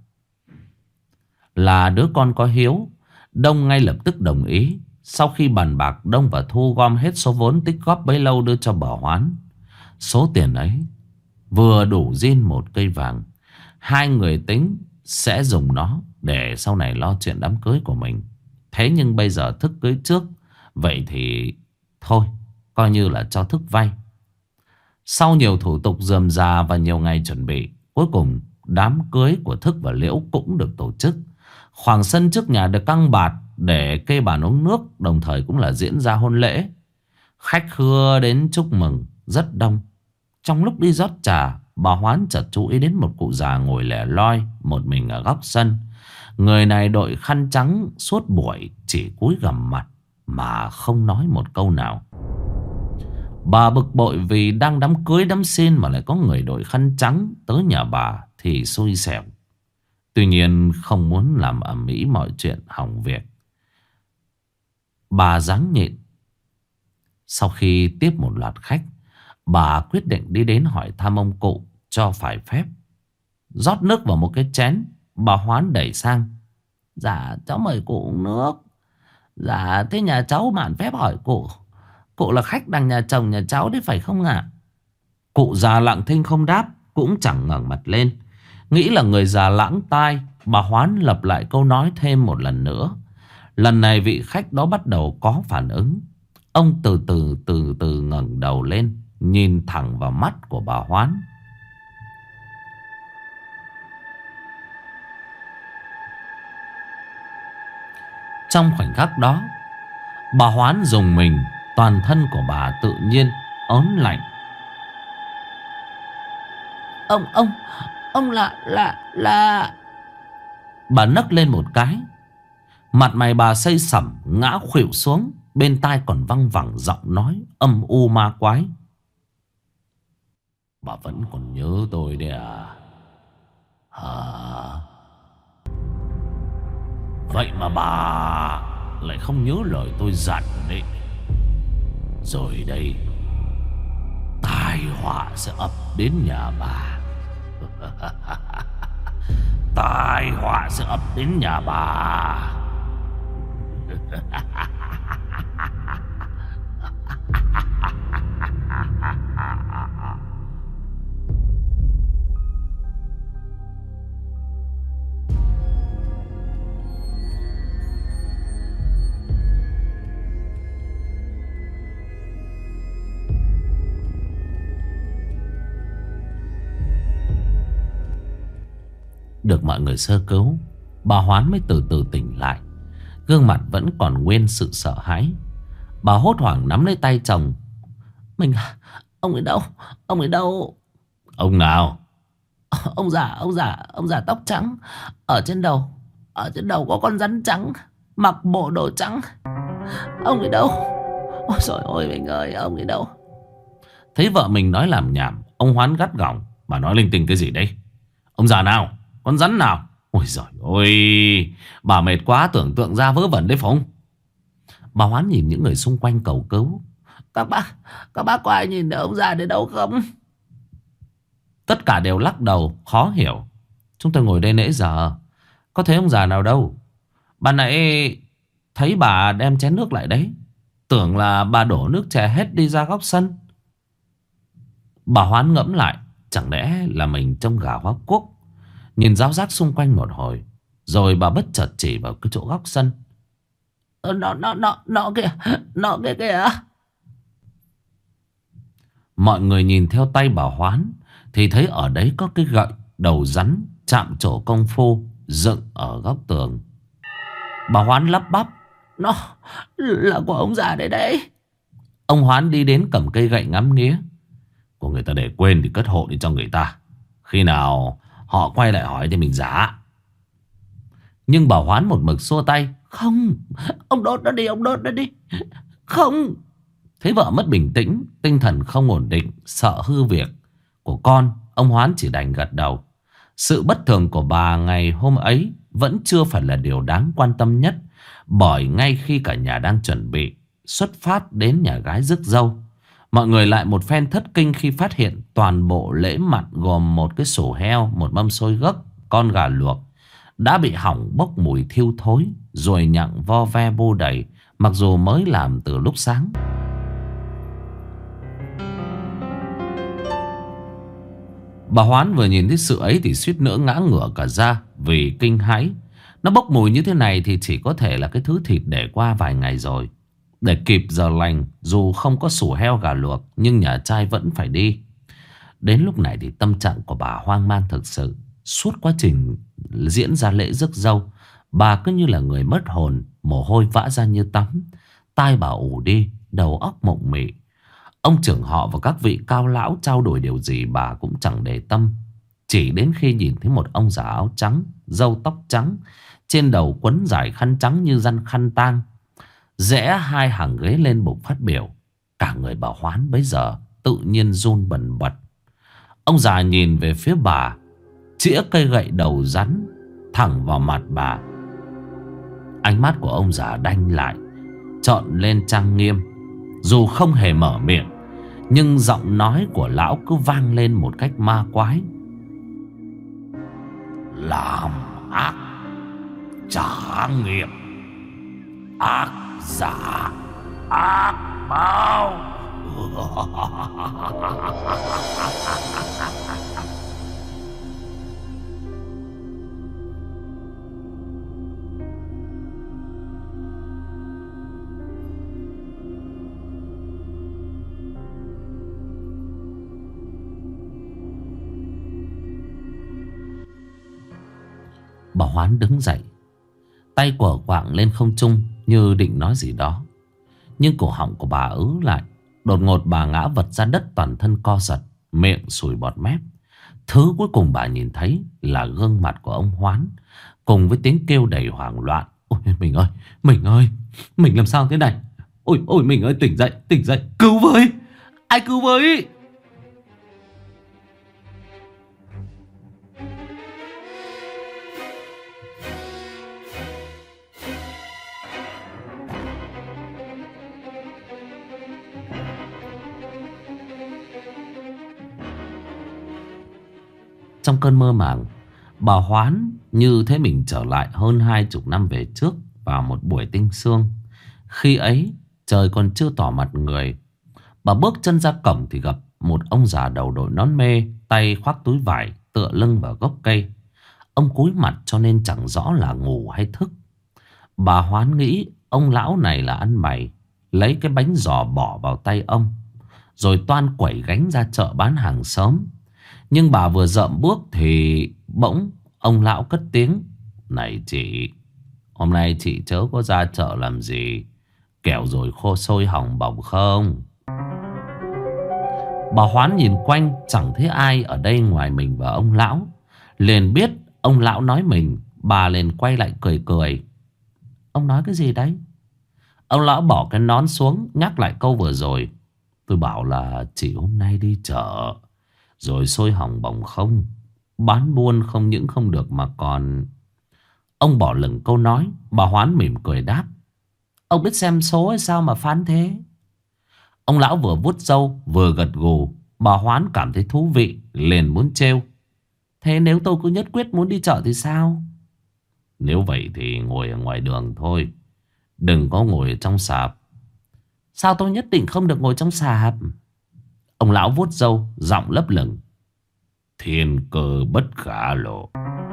Là đứa con có hiếu, Đông ngay lập tức đồng ý. Sau khi bàn bạc, Đông và Thu gom hết số vốn tích góp bấy lâu đưa cho bà Hoán. Số tiền ấy vừa đủ zin một cây vàng. Hai người tính sẽ dùng nó để sau này lo chuyện đám cưới của mình. Thế nhưng bây giờ Thức cưới trước, vậy thì thôi, coi như là cho Thức vay. Sau nhiều thủ tục rườm rà và nhiều ngày chuẩn bị, cuối cùng đám cưới của Thức và Liễu cũng được tổ chức. Khoảng sân trước nhà được căng bạt để kê bàn uống nước, đồng thời cũng là diễn ra hôn lễ. Khách khứa đến chúc mừng rất đông. Trong lúc đi rót trà, bà Hoán chợt chú ý đến một cụ già ngồi lẻ loi một mình ở góc sân. Người này đội khăn trắng suốt buổi, chỉ cúi gằm mặt mà không nói một câu nào. Bà bực bội vì đang đám cưới đám xin mà lại có người đội khăn trắng tới nhà bà thì xui xẻo. Tuy nhiên không muốn làm ầm ĩ mọi chuyện hỏng việc, bà ráng nhịn. Sau khi tiếp một loạt khách, bà quyết định đi đến hỏi thăm ông cụ cho phải phép. Rót nước vào một cái chén, bà Hoán đẩy sang. Dạ cháu mời cụ uống nước. Dạ thế nhà cháu mạn phép hỏi cụ, cụ là khách đằng nhà chồng nhà cháu đấy phải không ạ? Cụ già lặng thinh không đáp, cũng chẳng ngẩng mặt lên. Nghĩ là người già lãng tai, bà Hoán lặp lại câu nói thêm một lần nữa. Lần này vị khách đó bắt đầu có phản ứng. Ông từ từ ngẩng đầu lên, nhìn thẳng vào mắt của bà Hoán. Trong khoảnh khắc đó, bà Hoán rùng mình, toàn thân của bà tự nhiên ớn lạnh. Ông là... Bà nấc lên một cái. Mặt mày bà xây sẩm ngã khuỵu xuống. Bên tai còn văng vẳng giọng nói âm u ma quái. Bà vẫn còn nhớ tôi đấy à? Hả? Vậy mà bà lại không nhớ lời tôi dặn đấy. Rồi đây, tai họa sẽ ập đến nhà bà. Tai họa sẽ ập đến nhà bà. Được mọi người sơ cứu, bà Hoán mới từ từ tỉnh lại. Gương mặt vẫn còn nguyên sự sợ hãi. Bà hốt hoảng nắm lấy tay chồng. Mình, ông ấy đâu? Ông ấy đâu? Ông nào? Ông già tóc trắng. Ở trên đầu có con rắn trắng, mặc bộ đồ trắng. Ông ấy đâu? Ôi trời ơi mình ơi, ông ấy đâu? Thấy vợ mình nói làm nhảm, ông Hoán gắt gỏng. Bà nói linh tinh cái gì đấy? Ông già nào? Con rắn nào? Ôi giời ơi, bà mệt quá tưởng tượng ra vớ vẩn đấy phải không? Bà Hoán nhìn những người xung quanh cầu cứu. Các bác có ai nhìn thấy ông già đến đâu không? Tất cả đều lắc đầu khó hiểu. Chúng tôi ngồi đây nãy giờ, có thấy ông già nào đâu. Ban nãy thấy bà đem chén nước lại đấy, tưởng là bà đổ nước chè hết đi ra góc sân. Bà Hoán ngẫm lại, chẳng lẽ là mình trông gà hóa quốc. Nhìn ráo rác xung quanh một hồi, rồi bà bất chợt chỉ vào cái chỗ góc sân. Nó kìa, nó kìa kìa. Mọi người nhìn theo tay bà Hoán thì thấy ở đấy có cái gậy đầu rắn chạm trổ công phu dựng ở góc tường. Bà Hoán lắp bắp. Nó là của ông già đấy đấy. Ông Hoán đi đến cầm cây gậy ngắm nghía. Của người ta để quên thì cất hộ đi cho người ta. Khi nào họ quay lại hỏi thì mình giả. Nhưng bà Hoán một mực xua tay. Không, ông đốt nó đi, ông đốt nó đi. Không. Thấy vợ mất bình tĩnh, tinh thần không ổn định, sợ hư việc của con, ông Hoán chỉ đành gật đầu. Sự bất thường của bà ngày hôm ấy vẫn chưa phải là điều đáng quan tâm nhất. Bởi ngay khi cả nhà đang chuẩn bị xuất phát đến nhà gái rước dâu, mọi người lại một phen thất kinh khi phát hiện toàn bộ lễ mặn gồm một cái sổ heo, một mâm xôi gấc, con gà luộc đã bị hỏng bốc mùi thiêu thối, rồi nhặng vo ve bô đầy, mặc dù mới làm từ lúc sáng. Bà Hoán vừa nhìn thấy sự ấy thì suýt nữa ngã ngửa cả ra vì kinh hãi. Nó bốc mùi như thế này thì chỉ có thể là cái thứ thịt để qua vài ngày rồi. Để kịp giờ lành, dù không có sủ heo gà luộc nhưng nhà trai vẫn phải đi. Đến lúc này thì tâm trạng của bà hoang mang thực sự. Suốt quá trình diễn ra lễ rước dâu, bà cứ như là người mất hồn, mồ hôi vã ra như tắm. Tai bà ù đi, đầu óc mộng mị. Ông trưởng họ và các vị cao lão trao đổi điều gì bà cũng chẳng để tâm. Chỉ đến khi nhìn thấy một ông già áo trắng, râu tóc trắng, trên đầu quấn dài khăn trắng như răn khăn tang, rẽ hai hàng ghế lên bục phát biểu. Cả người bà Hoán bấy giờ tự nhiên run bần bật. Ông già nhìn về phía bà, chĩa cây gậy đầu rắn thẳng vào mặt bà. Ánh mắt của ông già đanh lại, trợn lên trang nghiêm. Dù không hề mở miệng, nhưng giọng nói của lão cứ vang lên một cách ma quái. Làm ác trả nghiệp, ác giả ác báo. Bà Hoán đứng dậy, tay quờ quạng lên không trung như định nói gì đó. Nhưng cổ họng của bà ứ lại. Đột ngột bà ngã vật ra đất, toàn thân co giật, miệng sùi bọt mép. Thứ cuối cùng bà nhìn thấy là gương mặt của ông Hoán, cùng với tiếng kêu đầy hoảng loạn. Ôi mình ơi, mình ơi, mình làm sao thế này? Ôi ôi mình ơi, tỉnh dậy, cứu với, ai cứu với. Trong cơn mơ màng, bà Hoán như thấy mình trở lại hơn 20 năm về trước, vào một buổi tinh sương. Khi ấy trời còn chưa tỏ mặt người. Bà bước chân ra cổng thì gặp một ông già đầu đội nón mê, tay khoác túi vải, tựa lưng vào gốc cây. Ông cúi mặt cho nên chẳng rõ là ngủ hay thức. Bà Hoán nghĩ ông lão này là ăn mày, lấy cái bánh giò bỏ vào tay ông, rồi toan quẩy gánh ra chợ bán hàng sớm. Nhưng bà vừa dậm bước thì bỗng Ông lão cất tiếng: Này chị, hôm nay chị chớ có ra chợ làm gì, kẻo rồi khô sôi hỏng bỏng không? Bà Hoán nhìn quanh chẳng thấy ai ở đây ngoài mình và ông lão. Liền biết ông lão nói mình. Bà liền quay lại cười cười. Ông nói cái gì đấy? Ông lão bỏ cái nón xuống, nhắc lại câu vừa rồi. Tôi bảo là chị hôm nay đi chợ rồi sôi hỏng bỏng không, bán buôn không những không được mà còn... Ông bỏ lửng câu nói. Bà Hoán mỉm cười đáp: Ông biết xem số hay sao mà phán thế? Ông lão vừa vuốt râu vừa gật gù. Bà Hoán cảm thấy thú vị, liền muốn trêu: Thế nếu tôi cứ nhất quyết muốn đi chợ thì sao? Nếu vậy thì ngồi ở ngoài đường thôi, đừng có ngồi ở trong sạp. Sao tôi nhất định không được ngồi trong sạp? Ông lão vuốt râu, giọng lấp lửng: Thiên cơ bất khả lộ.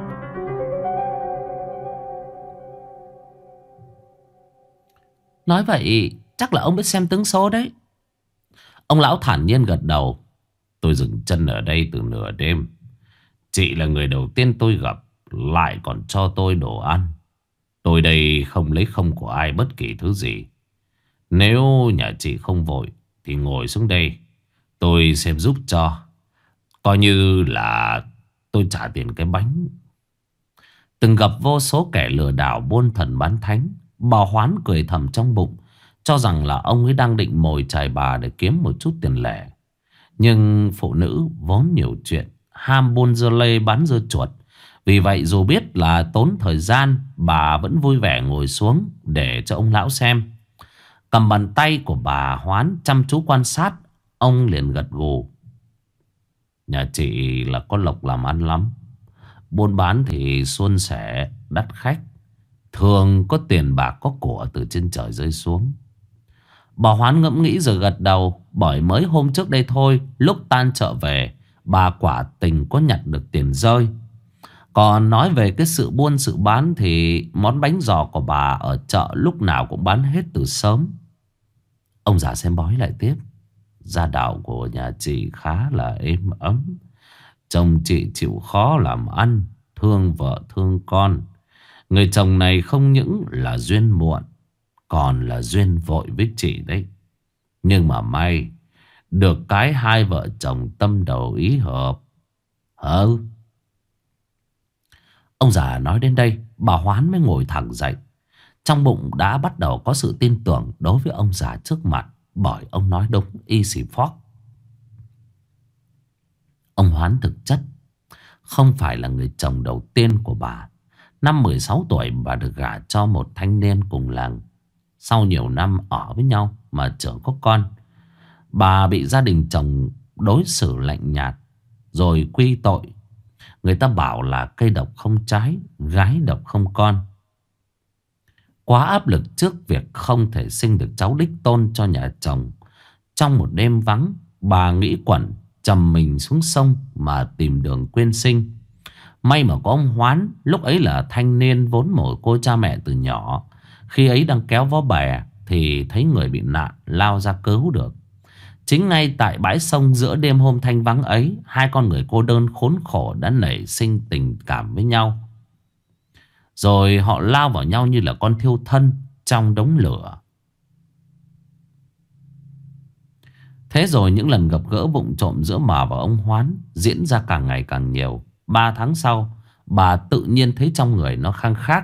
Nói vậy chắc là ông biết xem tướng số đấy. Ông lão thản nhiên gật đầu. Tôi dừng chân ở đây từ nửa đêm. Chị là người đầu tiên tôi gặp, lại còn cho tôi đồ ăn. Tôi đây không lấy không của ai bất kỳ thứ gì. Nếu nhà chị không vội thì ngồi xuống đây, tôi xem giúp cho. Coi như là tôi trả tiền cái bánh. Từng gặp vô số kẻ lừa đảo buôn thần bán thánh. Bà Hoán cười thầm trong bụng, cho rằng là ông ấy đang định mồi chài bà để kiếm một chút tiền lẻ. Nhưng phụ nữ vốn nhiều chuyện, ham buôn dưa lê bán dưa chuột. Vì vậy dù biết là tốn thời gian, bà vẫn vui vẻ ngồi xuống để cho ông lão xem. Cầm bàn tay của bà Hoán chăm chú quan sát. Ông liền gật gù. Nhà chị là có lộc làm ăn lắm. Buôn bán thì suôn sẻ, đắt khách. Thường có tiền bạc có của từ trên trời rơi xuống. Bà Hoán ngẫm nghĩ rồi gật đầu. Bởi mới hôm trước đây thôi, lúc tan chợ về, bà quả tình có nhặt được tiền rơi. Còn nói về cái sự buôn sự bán thì món bánh giò của bà ở chợ lúc nào cũng bán hết từ sớm. Ông già xem bói lại tiếp. Gia đạo của nhà chị khá là êm ấm. Chồng chị chịu khó làm ăn, thương vợ thương con. Người chồng này không những là duyên muộn, còn là duyên vội với chị đấy. Nhưng mà may, được cái hai vợ chồng tâm đầu ý hợp. Ông già nói đến đây, bà Hoán mới ngồi thẳng dậy. Trong bụng đã bắt đầu có sự tin tưởng đối với ông già trước mặt. Bởi ông nói đúng y xì phóc. Ông Hoán thực chất không phải là người chồng đầu tiên của bà. Năm 16 tuổi bà được gả cho một thanh niên cùng làng. Sau nhiều năm ở với nhau mà chẳng có con, bà bị gia đình chồng đối xử lạnh nhạt rồi quy tội. Người ta bảo là cây độc không trái, gái độc không con. Quá áp lực trước việc không thể sinh được cháu đích tôn cho nhà chồng, trong một đêm vắng, bà nghĩ quẩn trầm mình xuống sông mà tìm đường quyên sinh. May mà có ông Hoán, lúc ấy là thanh niên vốn mồ côi cha mẹ từ nhỏ. Khi ấy đang kéo vó bè thì thấy người bị nạn, lao ra cứu được. Chính ngay tại bãi sông giữa đêm hôm thanh vắng ấy, hai con người cô đơn khốn khổ đã nảy sinh tình cảm với nhau. Rồi họ lao vào nhau như là con thiêu thân trong đống lửa. Thế rồi những lần gặp gỡ vụng trộm giữa bà và ông Hoán diễn ra càng ngày càng nhiều. 3 tháng sau, bà tự nhiên thấy trong người nó khang khác.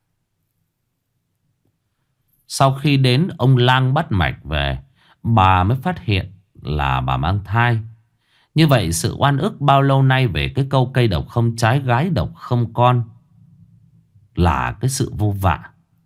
Sau khi đến ông lang bắt mạch về, bà mới phát hiện là bà mang thai. Như vậy sự oan ức bao lâu nay về cái câu cây độc không trái, gái độc không con là cái sự vô vạ.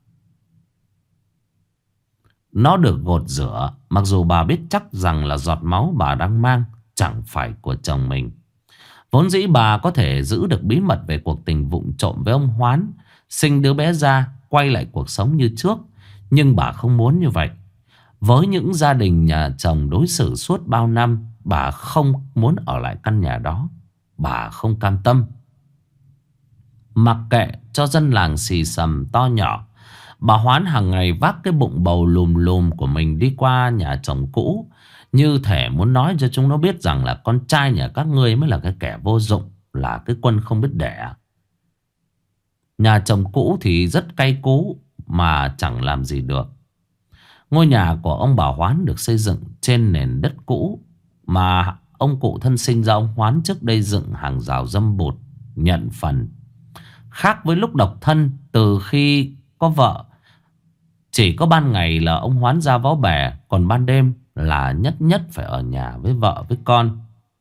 Nó được gột rửa, mặc dù bà biết chắc rằng là giọt máu bà đang mang chẳng phải của chồng mình. Vốn dĩ bà có thể giữ được bí mật về cuộc tình vụng trộm với ông Hoán, sinh đứa bé ra, quay lại cuộc sống như trước. Nhưng bà không muốn như vậy. Với những gia đình nhà chồng đối xử suốt bao năm, bà không muốn ở lại căn nhà đó. Bà không cam tâm. Mặc kệ cho dân làng xì xầm to nhỏ, bà Hoán hàng ngày vác cái bụng bầu lùm lùm của mình đi qua nhà chồng cũ, như thể muốn nói cho chúng nó biết rằng là con trai nhà các ngươi mới là cái kẻ vô dụng, là cái quân không biết đẻ. Nhà chồng cũ thì rất cay cú mà chẳng làm gì được. Ngôi nhà của ông bà Hoán được xây dựng trên nền đất cũ mà ông cụ thân sinh ra ông Hoán trước đây dựng hàng rào dâm bụt nhận phần. Khác với lúc độc thân, từ khi có vợ, chỉ có ban ngày là ông Hoán ra vó bè, còn ban đêm là nhất nhất phải ở nhà với vợ với con.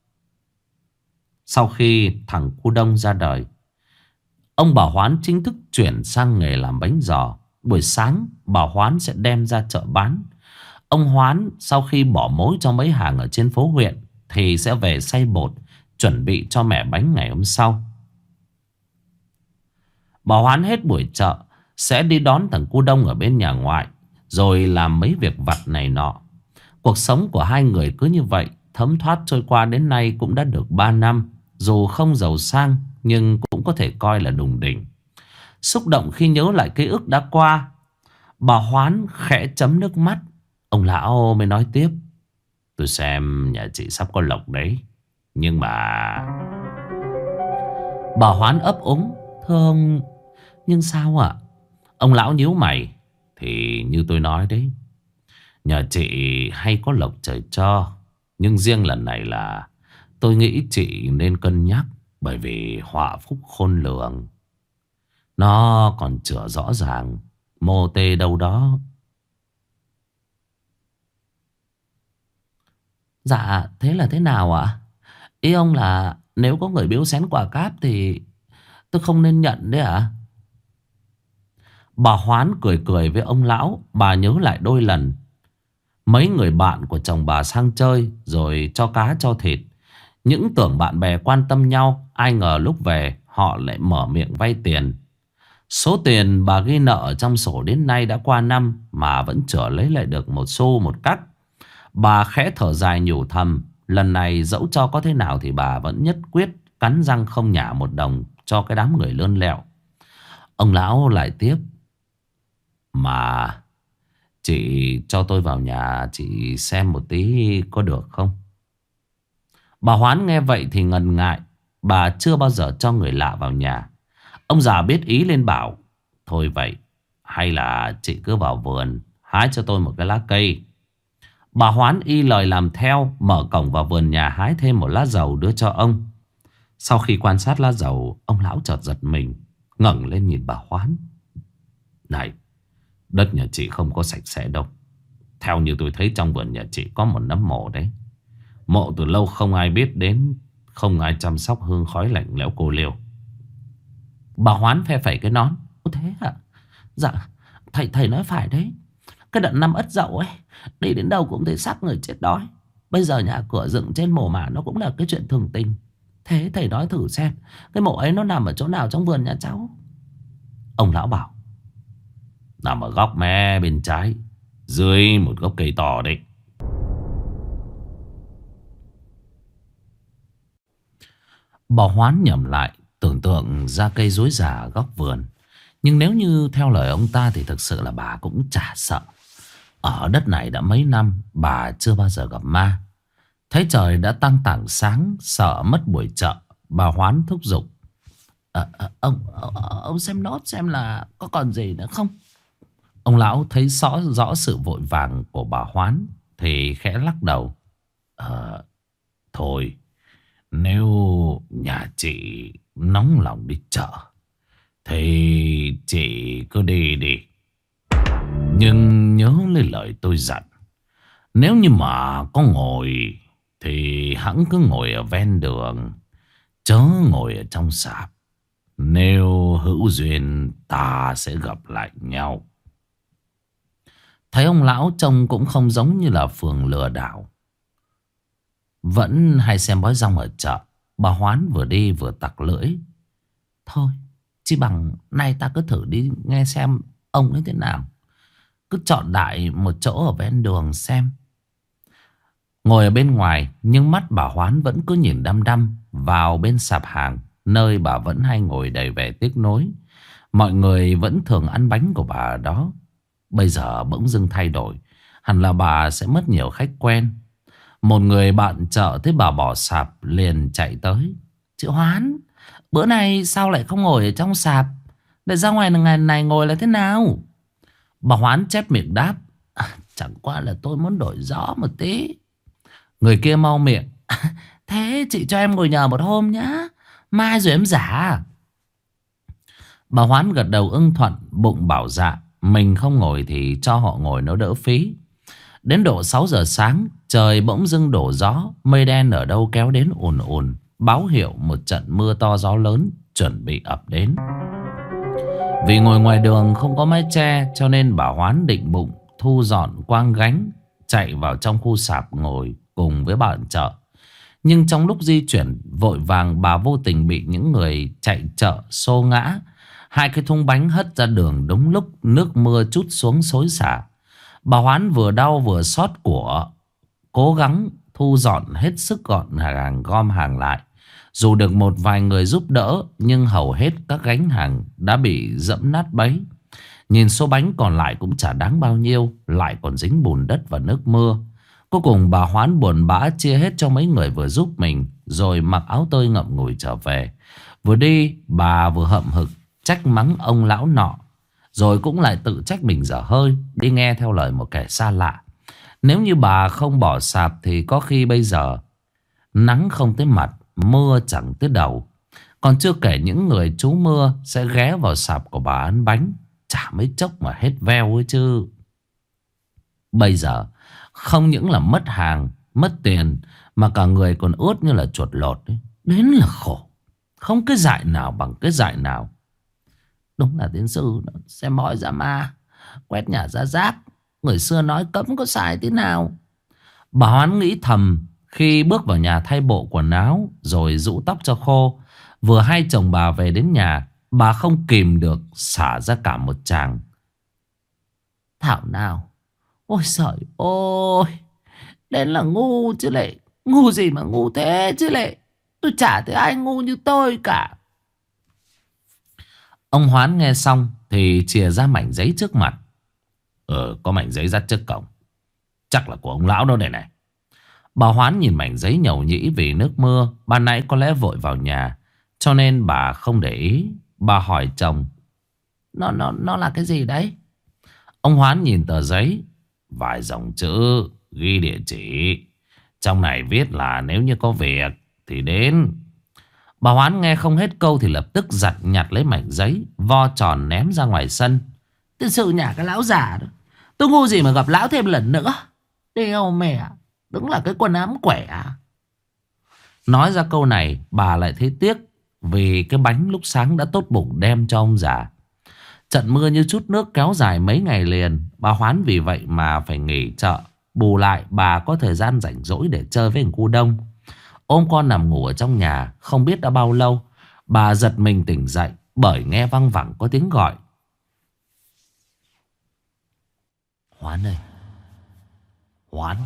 Sau khi thằng Cu Đông ra đời, ông bà Hoán chính thức chuyển sang nghề làm bánh giò. Buổi sáng bà Hoán sẽ đem ra chợ bán. Ông Hoán sau khi bỏ mối cho mấy hàng ở trên phố huyện thì sẽ về xay bột, chuẩn bị cho mẻ bánh ngày hôm sau. Bà Hoán hết buổi chợ sẽ đi đón thằng Cu Đông ở bên nhà ngoại, rồi làm mấy việc vặt này nọ. Cuộc sống của hai người cứ như vậy thấm thoát trôi qua đến nay cũng đã được 3 năm. Dù không giàu sang nhưng cũng có thể coi là đùng đỉnh. Xúc động khi nhớ lại ký ức đã qua, bà Hoán khẽ chấm nước mắt. Ông lão mới nói tiếp: tôi xem nhà chị sắp có lộc đấy. Nhưng mà... Bà Hoán ấp úng: thưa ông, nhưng sao ạ? Ông lão nhíu mày: thì như tôi nói đấy, nhà chị hay có lộc trời cho. Nhưng riêng lần này là tôi nghĩ chị nên cân nhắc. Bởi vì họa phúc khôn lường, nó còn chưa rõ ràng, mô tê đâu đó. Dạ thế là thế nào ạ? Ý ông là nếu có người biếu xén quà cáp thì tôi không nên nhận đấy ạ? Bà Hoán cười cười với ông lão. Bà nhớ lại đôi lần mấy người bạn của chồng bà sang chơi rồi cho cá cho thịt. Những tưởng bạn bè quan tâm nhau, ai ngờ lúc về họ lại mở miệng vay tiền. Số tiền bà ghi nợ trong sổ đến nay đã qua năm mà vẫn chưa lấy lại được một xu một cắc. Bà khẽ thở dài nhủ thầm, lần này dẫu cho có thế nào thì bà vẫn nhất quyết cắn răng không nhả một đồng cho cái đám người lươn lẹo. Ông lão lại tiếp: mà chị cho tôi vào nhà chị xem một tí có được không? Bà Hoán nghe vậy thì ngần ngại. Bà chưa bao giờ cho người lạ vào nhà. Ông già biết ý lên bảo: thôi vậy, hay là chị cứ vào vườn hái cho tôi một cái lá cây. Bà Hoán y lời làm theo, mở cổng vào vườn nhà hái thêm một lá dầu đưa cho ông. Sau khi quan sát lá dầu, ông lão chợt giật mình, ngẩng lên nhìn bà Hoán: này, đất nhà chị không có sạch sẽ đâu. Theo như tôi thấy trong vườn nhà chị có một nấm mộ đấy. Mộ từ lâu không ai biết đến, không ai chăm sóc, hương khói lạnh lẽo cô liêu. Bà Hoán phe phẩy cái nón: ủa thế à? Dạ thầy nói phải đấy. Cái đợt năm Ất Dậu ấy, đi đến đâu cũng thấy xác người chết đói. Bây giờ nhà cửa dựng trên mồ mả nó cũng là cái chuyện thường tình. Thế thầy nói thử xem, cái mộ ấy nó nằm ở chỗ nào trong vườn nhà cháu? Ông lão bảo: nằm ở góc mé bên trái, dưới một gốc cây to đấy. Bà Hoán nhẩm lại, tưởng tượng ra cây rối già ở góc vườn. Nhưng nếu như theo lời ông ta thì thực sự là bà cũng chả sợ. Ở đất này đã mấy năm, bà chưa bao giờ gặp ma. Thấy trời đã tăng tảng sáng, sợ mất buổi chợ, bà Hoán thúc giục: ông xem nốt xem là có còn gì nữa không? Ông lão thấy rõ sự vội vàng của bà Hoán thì khẽ lắc đầu: thôi, nếu nhà chị nóng lòng đi chợ thì chị cứ đi đi. Nhưng nhớ lấy lời tôi dặn, nếu như mà có ngồi thì hẵng cứ ngồi ở ven đường, chớ ngồi ở trong sạp. Nếu hữu duyên ta sẽ gặp lại nhau. Thấy ông lão trông cũng không giống như là phường lừa đảo, vẫn hay xem bói rong ở chợ. Bà Hoán vừa đi vừa tặc lưỡi: thôi, chỉ bằng nay ta cứ thử đi nghe xem ông ấy thế nào. Cứ chọn đại một chỗ ở ven đường xem. Ngồi ở bên ngoài, nhưng mắt bà Hoán vẫn cứ nhìn đăm đăm vào bên sạp hàng, nơi bà vẫn hay ngồi đầy vẻ tiếc nối. Mọi người vẫn thường ăn bánh của bà ở đó. Bây giờ bỗng dưng thay đổi, hẳn là bà sẽ mất nhiều khách quen. Một người bạn chợ thấy bà bỏ sạp liền chạy tới: chị Hoán, bữa nay sao lại không ngồi ở trong sạp Để ra ngoài ngày này ngồi là thế nào? Bà Hoán chép miệng đáp: Chẳng qua là tôi muốn đổi gió một tí. Người kia mau miệng: Thế chị cho em ngồi nhờ một hôm nhá, mai rồi em giả. Bà Hoán gật đầu ưng thuận, bụng bảo dạ. Mình không ngồi thì cho họ ngồi nó đỡ phí. Đến độ 6 giờ sáng, trời bỗng dưng đổ gió. Mây đen ở đâu kéo đến ùn ùn, báo hiệu một trận mưa to gió lớn chuẩn bị ập đến. Vì ngồi ngoài đường không có mái che, cho nên bà Hoán định bụng thu dọn quang gánh, chạy vào trong khu sạp ngồi cùng với bạn chợ. Nhưng trong lúc di chuyển vội vàng, bà vô tình bị những người chạy chợ xô ngã. Hai cái thùng bánh hất ra đường đúng lúc nước mưa trút xuống xối xả. Bà Hoán vừa đau vừa xót của, cố gắng thu dọn hết sức gọn hàng, gom hàng lại. Dù được một vài người giúp đỡ, nhưng hầu hết các gánh hàng đã bị dẫm nát bấy. Nhìn số bánh còn lại cũng chả đáng bao nhiêu, lại còn dính bùn đất và nước mưa. Cuối cùng bà Hoán buồn bã chia hết cho mấy người vừa giúp mình, rồi mặc áo tơi ngậm ngùi trở về. Vừa đi bà vừa hậm hực trách mắng ông lão nọ, rồi cũng lại tự trách mình dở hơi đi nghe theo lời một kẻ xa lạ. Nếu như bà không bỏ sạp thì có khi bây giờ nắng không tới mặt, mưa chẳng tới đầu. Còn chưa kể những người trú mưa sẽ ghé vào sạp của bà ăn bánh, chả mấy chốc mà hết veo ấy chứ. Bây giờ không những là mất hàng, mất tiền, mà cả người còn ướt như là chuột lột ấy. Đến là khổ, không cái dại nào bằng cái dại nào. Đúng là tiến sư xem bói ra ma, quét nhà ra rác. Người xưa nói cấm có sai thế nào. Bà Hoán nghĩ thầm khi bước vào nhà thay bộ quần áo rồi rũ tóc cho khô. Vừa hay chồng bà về đến nhà, bà không kìm được xả ra cả một tràng: Thảo nào, ôi trời ơi, đến là ngu chứ lệ. Ngu gì mà ngu thế chứ lệ. Tôi chả thấy ai ngu như tôi cả. Ông Hoán nghe xong thì chìa ra mảnh giấy trước mặt. Có mảnh giấy dắt trước cổng, chắc là của ông lão đâu đây này. Bà Hoán nhìn mảnh giấy nhầu nhĩ vì nước mưa. Ban nãy có lẽ vội vào nhà, cho nên bà không để ý. Bà hỏi chồng: Nó là cái gì đấy? Ông Hoán nhìn tờ giấy, vài dòng chữ ghi địa chỉ. Trong này viết là nếu như có việc thì đến. Bà Hoán nghe không hết câu thì lập tức giặt nhặt lấy mảnh giấy, vo tròn ném ra ngoài sân. Thật sự nhà cái lão già đó, tôi ngu gì mà gặp lão thêm lần nữa. Đeo mẹ, đúng là cái quân ám quẻ à. Nói ra câu này bà lại thấy tiếc, vì cái bánh lúc sáng đã tốt bụng đem cho ông già. Trận mưa như chút nước kéo dài mấy ngày liền. Bà Hoán vì vậy mà phải nghỉ chợ. Bù lại bà có thời gian rảnh rỗi để chơi với thằng cu Đông. Ôm con nằm ngủ ở trong nhà không biết đã bao lâu. Bà giật mình tỉnh dậy bởi nghe văng vẳng có tiếng gọi: Hoán ơi, Hoán.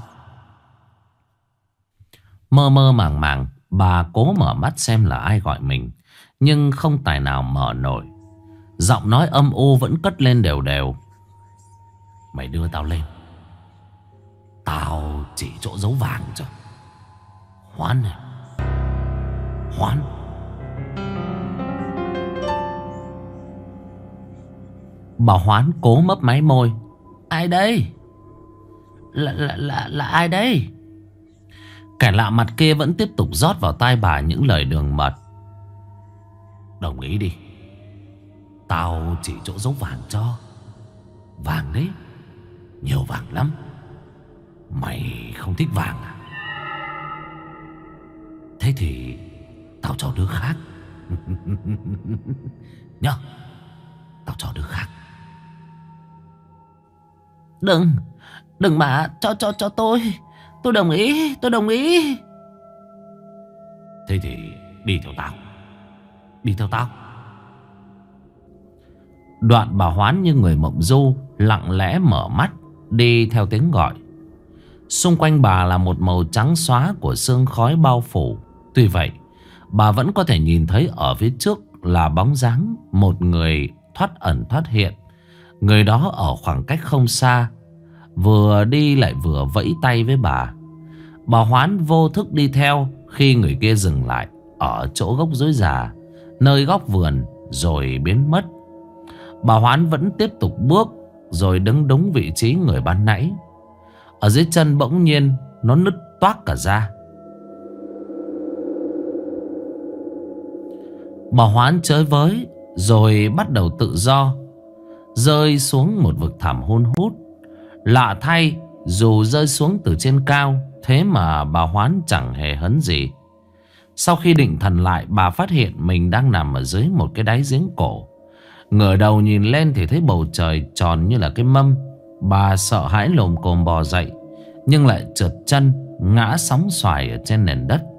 Mơ mơ màng màng bà cố mở mắt xem là ai gọi mình, nhưng không tài nào mở nổi. Giọng nói âm u vẫn cất lên đều đều: Mày đưa tao lên, tao chỉ chỗ giấu vàng cho. Hoán này, Hoán. Bà Hoán cố mấp máy môi: Ai đây? Là ai đây? Kẻ lạ mặt kia vẫn tiếp tục rót vào tai bà những lời đường mật: Đồng ý đi, tao chỉ chỗ giấu vàng cho. Vàng đấy, nhiều vàng lắm. Mày không thích vàng à? Thế thì tao cho đứa khác. Nhá, tao cho đứa khác. Đừng mà cho tôi. Tôi đồng ý, tôi đồng ý. Thế thì đi theo tao. Đi theo tao. Đoạn bà Hoán như người mộng du, lặng lẽ mở mắt đi theo tiếng gọi. Xung quanh bà là một màu trắng xóa của sương khói bao phủ. Tuy vậy bà vẫn có thể nhìn thấy ở phía trước là bóng dáng một người thoát ẩn thoát hiện. Người đó ở khoảng cách không xa, vừa đi lại vừa vẫy tay với bà. Bà Hoán vô thức đi theo khi người kia dừng lại ở chỗ gốc rối già, nơi góc vườn, rồi biến mất. Bà Hoán vẫn tiếp tục bước, rồi đứng đúng vị trí người ban nãy. Ở dưới chân bỗng nhiên nó nứt toác cả ra. Bà Hoán chới với, rồi bắt đầu tự do rơi xuống một vực thẳm hun hút. Lạ thay, dù rơi xuống từ trên cao, thế mà bà Hoán chẳng hề hấn gì. Sau khi định thần lại, bà phát hiện mình đang nằm ở dưới một cái đáy giếng cổ. Ngửa đầu nhìn lên thì thấy bầu trời tròn như là cái mâm. Bà sợ hãi lồm cồm bò dậy, nhưng lại trượt chân ngã sóng xoài ở trên nền đất.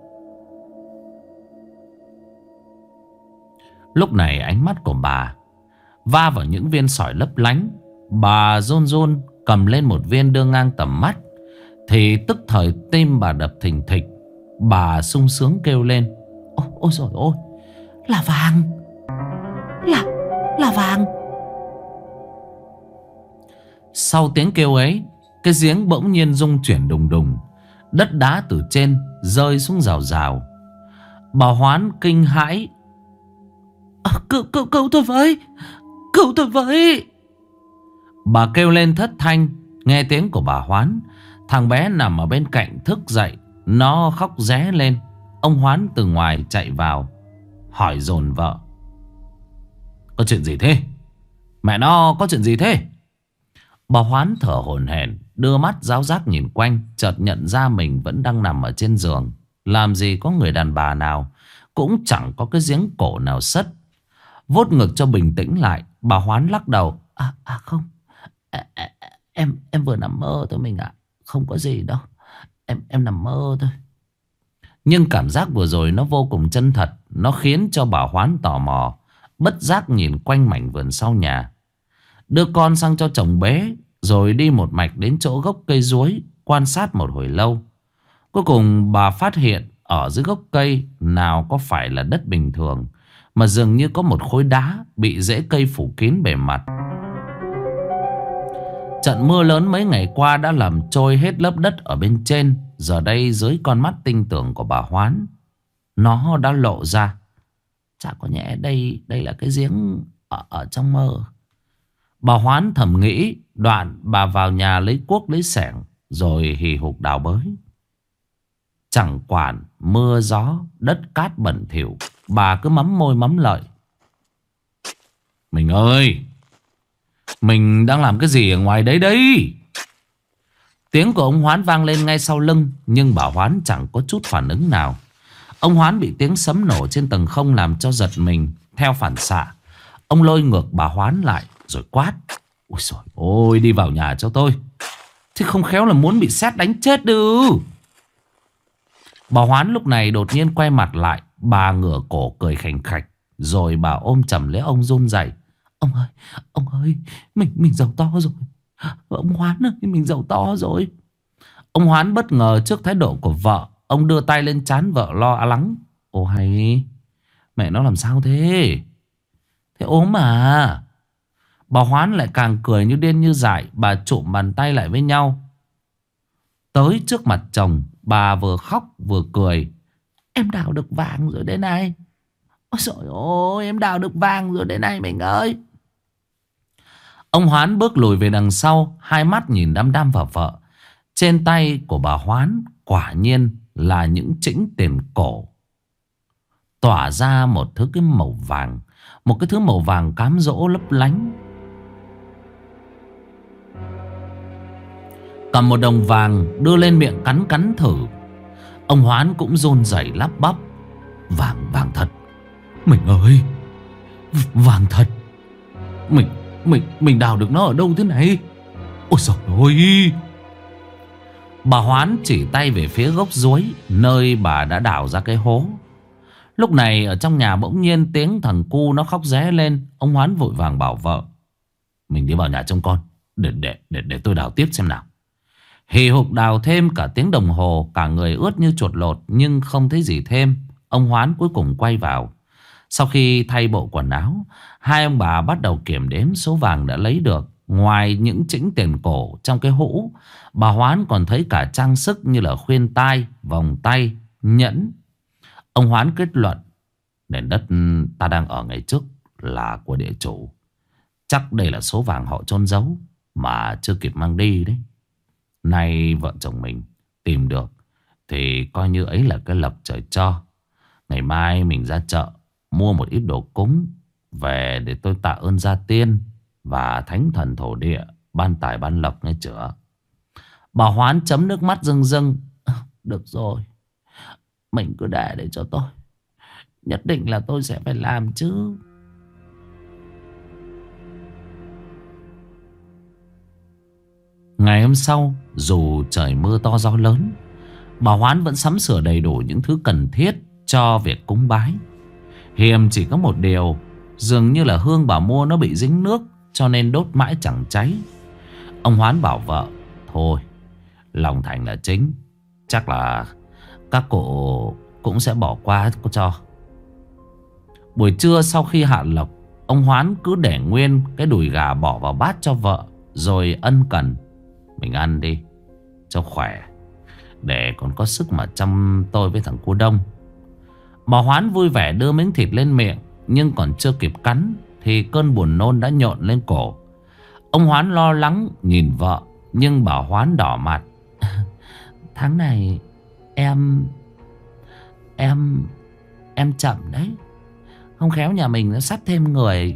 Lúc này ánh mắt của bà va vào những viên sỏi lấp lánh. Bà run run cầm lên một viên đưa ngang tầm mắt, thì tức thời tim bà đập thình thịch. Bà sung sướng kêu lên: Ôi dồi ôi, là vàng! Là vàng! Sau tiếng kêu ấy, cái giếng bỗng nhiên rung chuyển đùng đùng. Đất đá từ trên rơi xuống rào rào. Bà Hoán kinh hãi: Cứu tôi với! Cứu tôi với! Bà kêu lên thất thanh. Nghe tiếng của bà Hoán, thằng bé nằm ở bên cạnh thức dậy. Nó khóc ré lên. Ông Hoán từ ngoài chạy vào, hỏi dồn vợ: Có chuyện gì thế? Mẹ nó, có chuyện gì thế? Bà Hoán thở hổn hển, đưa mắt ráo rác nhìn quanh, chợt nhận ra mình vẫn đang nằm ở trên giường. Làm gì có người đàn bà nào, cũng chẳng có cái giếng cổ nào sất. Vuốt ngực cho bình tĩnh lại, bà Hoán lắc đầu: Không, em vừa nằm mơ thôi mình ạ. Không có gì đâu, em nằm mơ thôi. Nhưng cảm giác vừa rồi nó vô cùng chân thật. Nó khiến cho bà Hoán tò mò, bất giác nhìn quanh mảnh vườn sau nhà. Đưa con sang cho chồng bế, rồi đi một mạch đến chỗ gốc cây duối, quan sát một hồi lâu. Cuối cùng bà phát hiện ở dưới gốc cây nào có phải là đất bình thường, mà dường như có một khối đá bị rễ cây phủ kín bề mặt. Trận mưa lớn mấy ngày qua đã làm trôi hết lớp đất ở bên trên. Giờ đây dưới con mắt tinh tường của bà Hoán, nó đã lộ ra. Chả có nhẽ đây là cái giếng ở trong mơ. Bà Hoán thầm nghĩ. Đoạn bà vào nhà lấy cuốc lấy xẻng, rồi hì hục đào bới. Chẳng quản mưa gió đất cát bẩn thỉu, bà cứ mắm môi mắm lợi: Mình ơi, mình đang làm cái gì ở ngoài đấy đấy? Tiếng của ông Hoán vang lên ngay sau lưng, nhưng bà Hoán chẳng có chút phản ứng nào. Ông Hoán bị tiếng sấm nổ trên tầng không làm cho giật mình. Theo phản xạ, ông lôi ngược bà Hoán lại rồi quát: Ôi trời ơi, đi vào nhà cho tôi, chứ không khéo là muốn bị sét đánh chết được. Bà Hoán lúc này đột nhiên quay mặt lại. Bà ngửa cổ cười khành khạch, rồi bà ôm chầm lấy ông run rẩy: Ông ơi, mình giàu to rồi. Ông Hoán ơi, mình giàu to rồi. Ông Hoán bất ngờ trước thái độ của vợ. Ông đưa tay lên trán vợ lo lắng: Ồ hay, mẹ nó làm sao thế? Thế ốm mà. Bà Hoán lại càng cười như điên như dại. Bà trụm bàn tay lại với nhau, tới trước mặt chồng. Bà vừa khóc vừa cười: Em đào được vàng rồi đây này. Ôi trời ơi, em đào được vàng rồi đây này mình ơi. Ông Hoán bước lùi về đằng sau, hai mắt nhìn đăm đăm vào vợ. Trên tay của bà Hoán quả nhiên là những chĩnh tiền cổ, tỏa ra một thứ cái màu vàng. Một cái thứ màu vàng cám dỗ lấp lánh. Cầm một đồng vàng đưa lên miệng cắn thử. Ông Hoán cũng run rẩy lắp bắp: Vàng thật. Mình ơi, vàng thật. Mình đào được nó ở đâu thế này? Ôi trời ơi. Bà Hoán chỉ tay về phía gốc duối, nơi bà đã đào ra cái hố. Lúc này ở trong nhà bỗng nhiên tiếng thằng cu nó khóc ré lên. Ông Hoán vội vàng bảo vợ: Mình đi vào nhà trông con, để tôi đào tiếp xem nào. Hì hục đào thêm cả tiếng đồng hồ, cả người ướt như chuột lột, nhưng không thấy gì thêm. Ông Hoán cuối cùng quay vào. Sau khi thay bộ quần áo, hai ông bà bắt đầu kiểm đếm số vàng đã lấy được. Ngoài những chĩnh tiền cổ trong cái hũ, bà Hoán còn thấy cả trang sức như là khuyên tai, vòng tay, nhẫn. Ông Hoán kết luận: Nền đất ta đang ở ngày trước là của địa chủ. Chắc đây là số vàng họ chôn giấu mà chưa kịp mang đi đấy. Nay vợ chồng mình tìm được thì coi như ấy là cái lộc trời cho. Ngày mai mình ra chợ mua một ít đồ cúng về để tôi tạ ơn gia tiên và thánh thần thổ địa ban tài ban lộc nghe chữa. Bà Hoán chấm nước mắt rưng rưng. Được rồi, mình cứ để cho tôi. Nhất định là tôi sẽ phải làm chứ. Ngày hôm sau, dù trời mưa to gió lớn, bà Hoán vẫn sắm sửa đầy đủ những thứ cần thiết cho việc cúng bái. Hiềm chỉ có một điều, dường như là hương bà mua nó bị dính nước, cho nên đốt mãi chẳng cháy. Ông Hoán bảo vợ, thôi, lòng thành là chính. Chắc là các cụ cũng sẽ bỏ qua cho. Buổi trưa sau khi hạ lộc, ông Hoán cứ để nguyên cái đùi gà bỏ vào bát cho vợ, rồi ân cần: mình ăn đi cho khỏe, để còn có sức mà chăm tôi với thằng cu Đông. Bà Hoán vui vẻ đưa miếng thịt lên miệng, nhưng còn chưa kịp cắn thì cơn buồn nôn đã nhộn lên cổ. Ông Hoán lo lắng nhìn vợ, nhưng bà Hoán đỏ mặt. Tháng này em chậm đấy. Không khéo nhà mình nó sắp thêm người.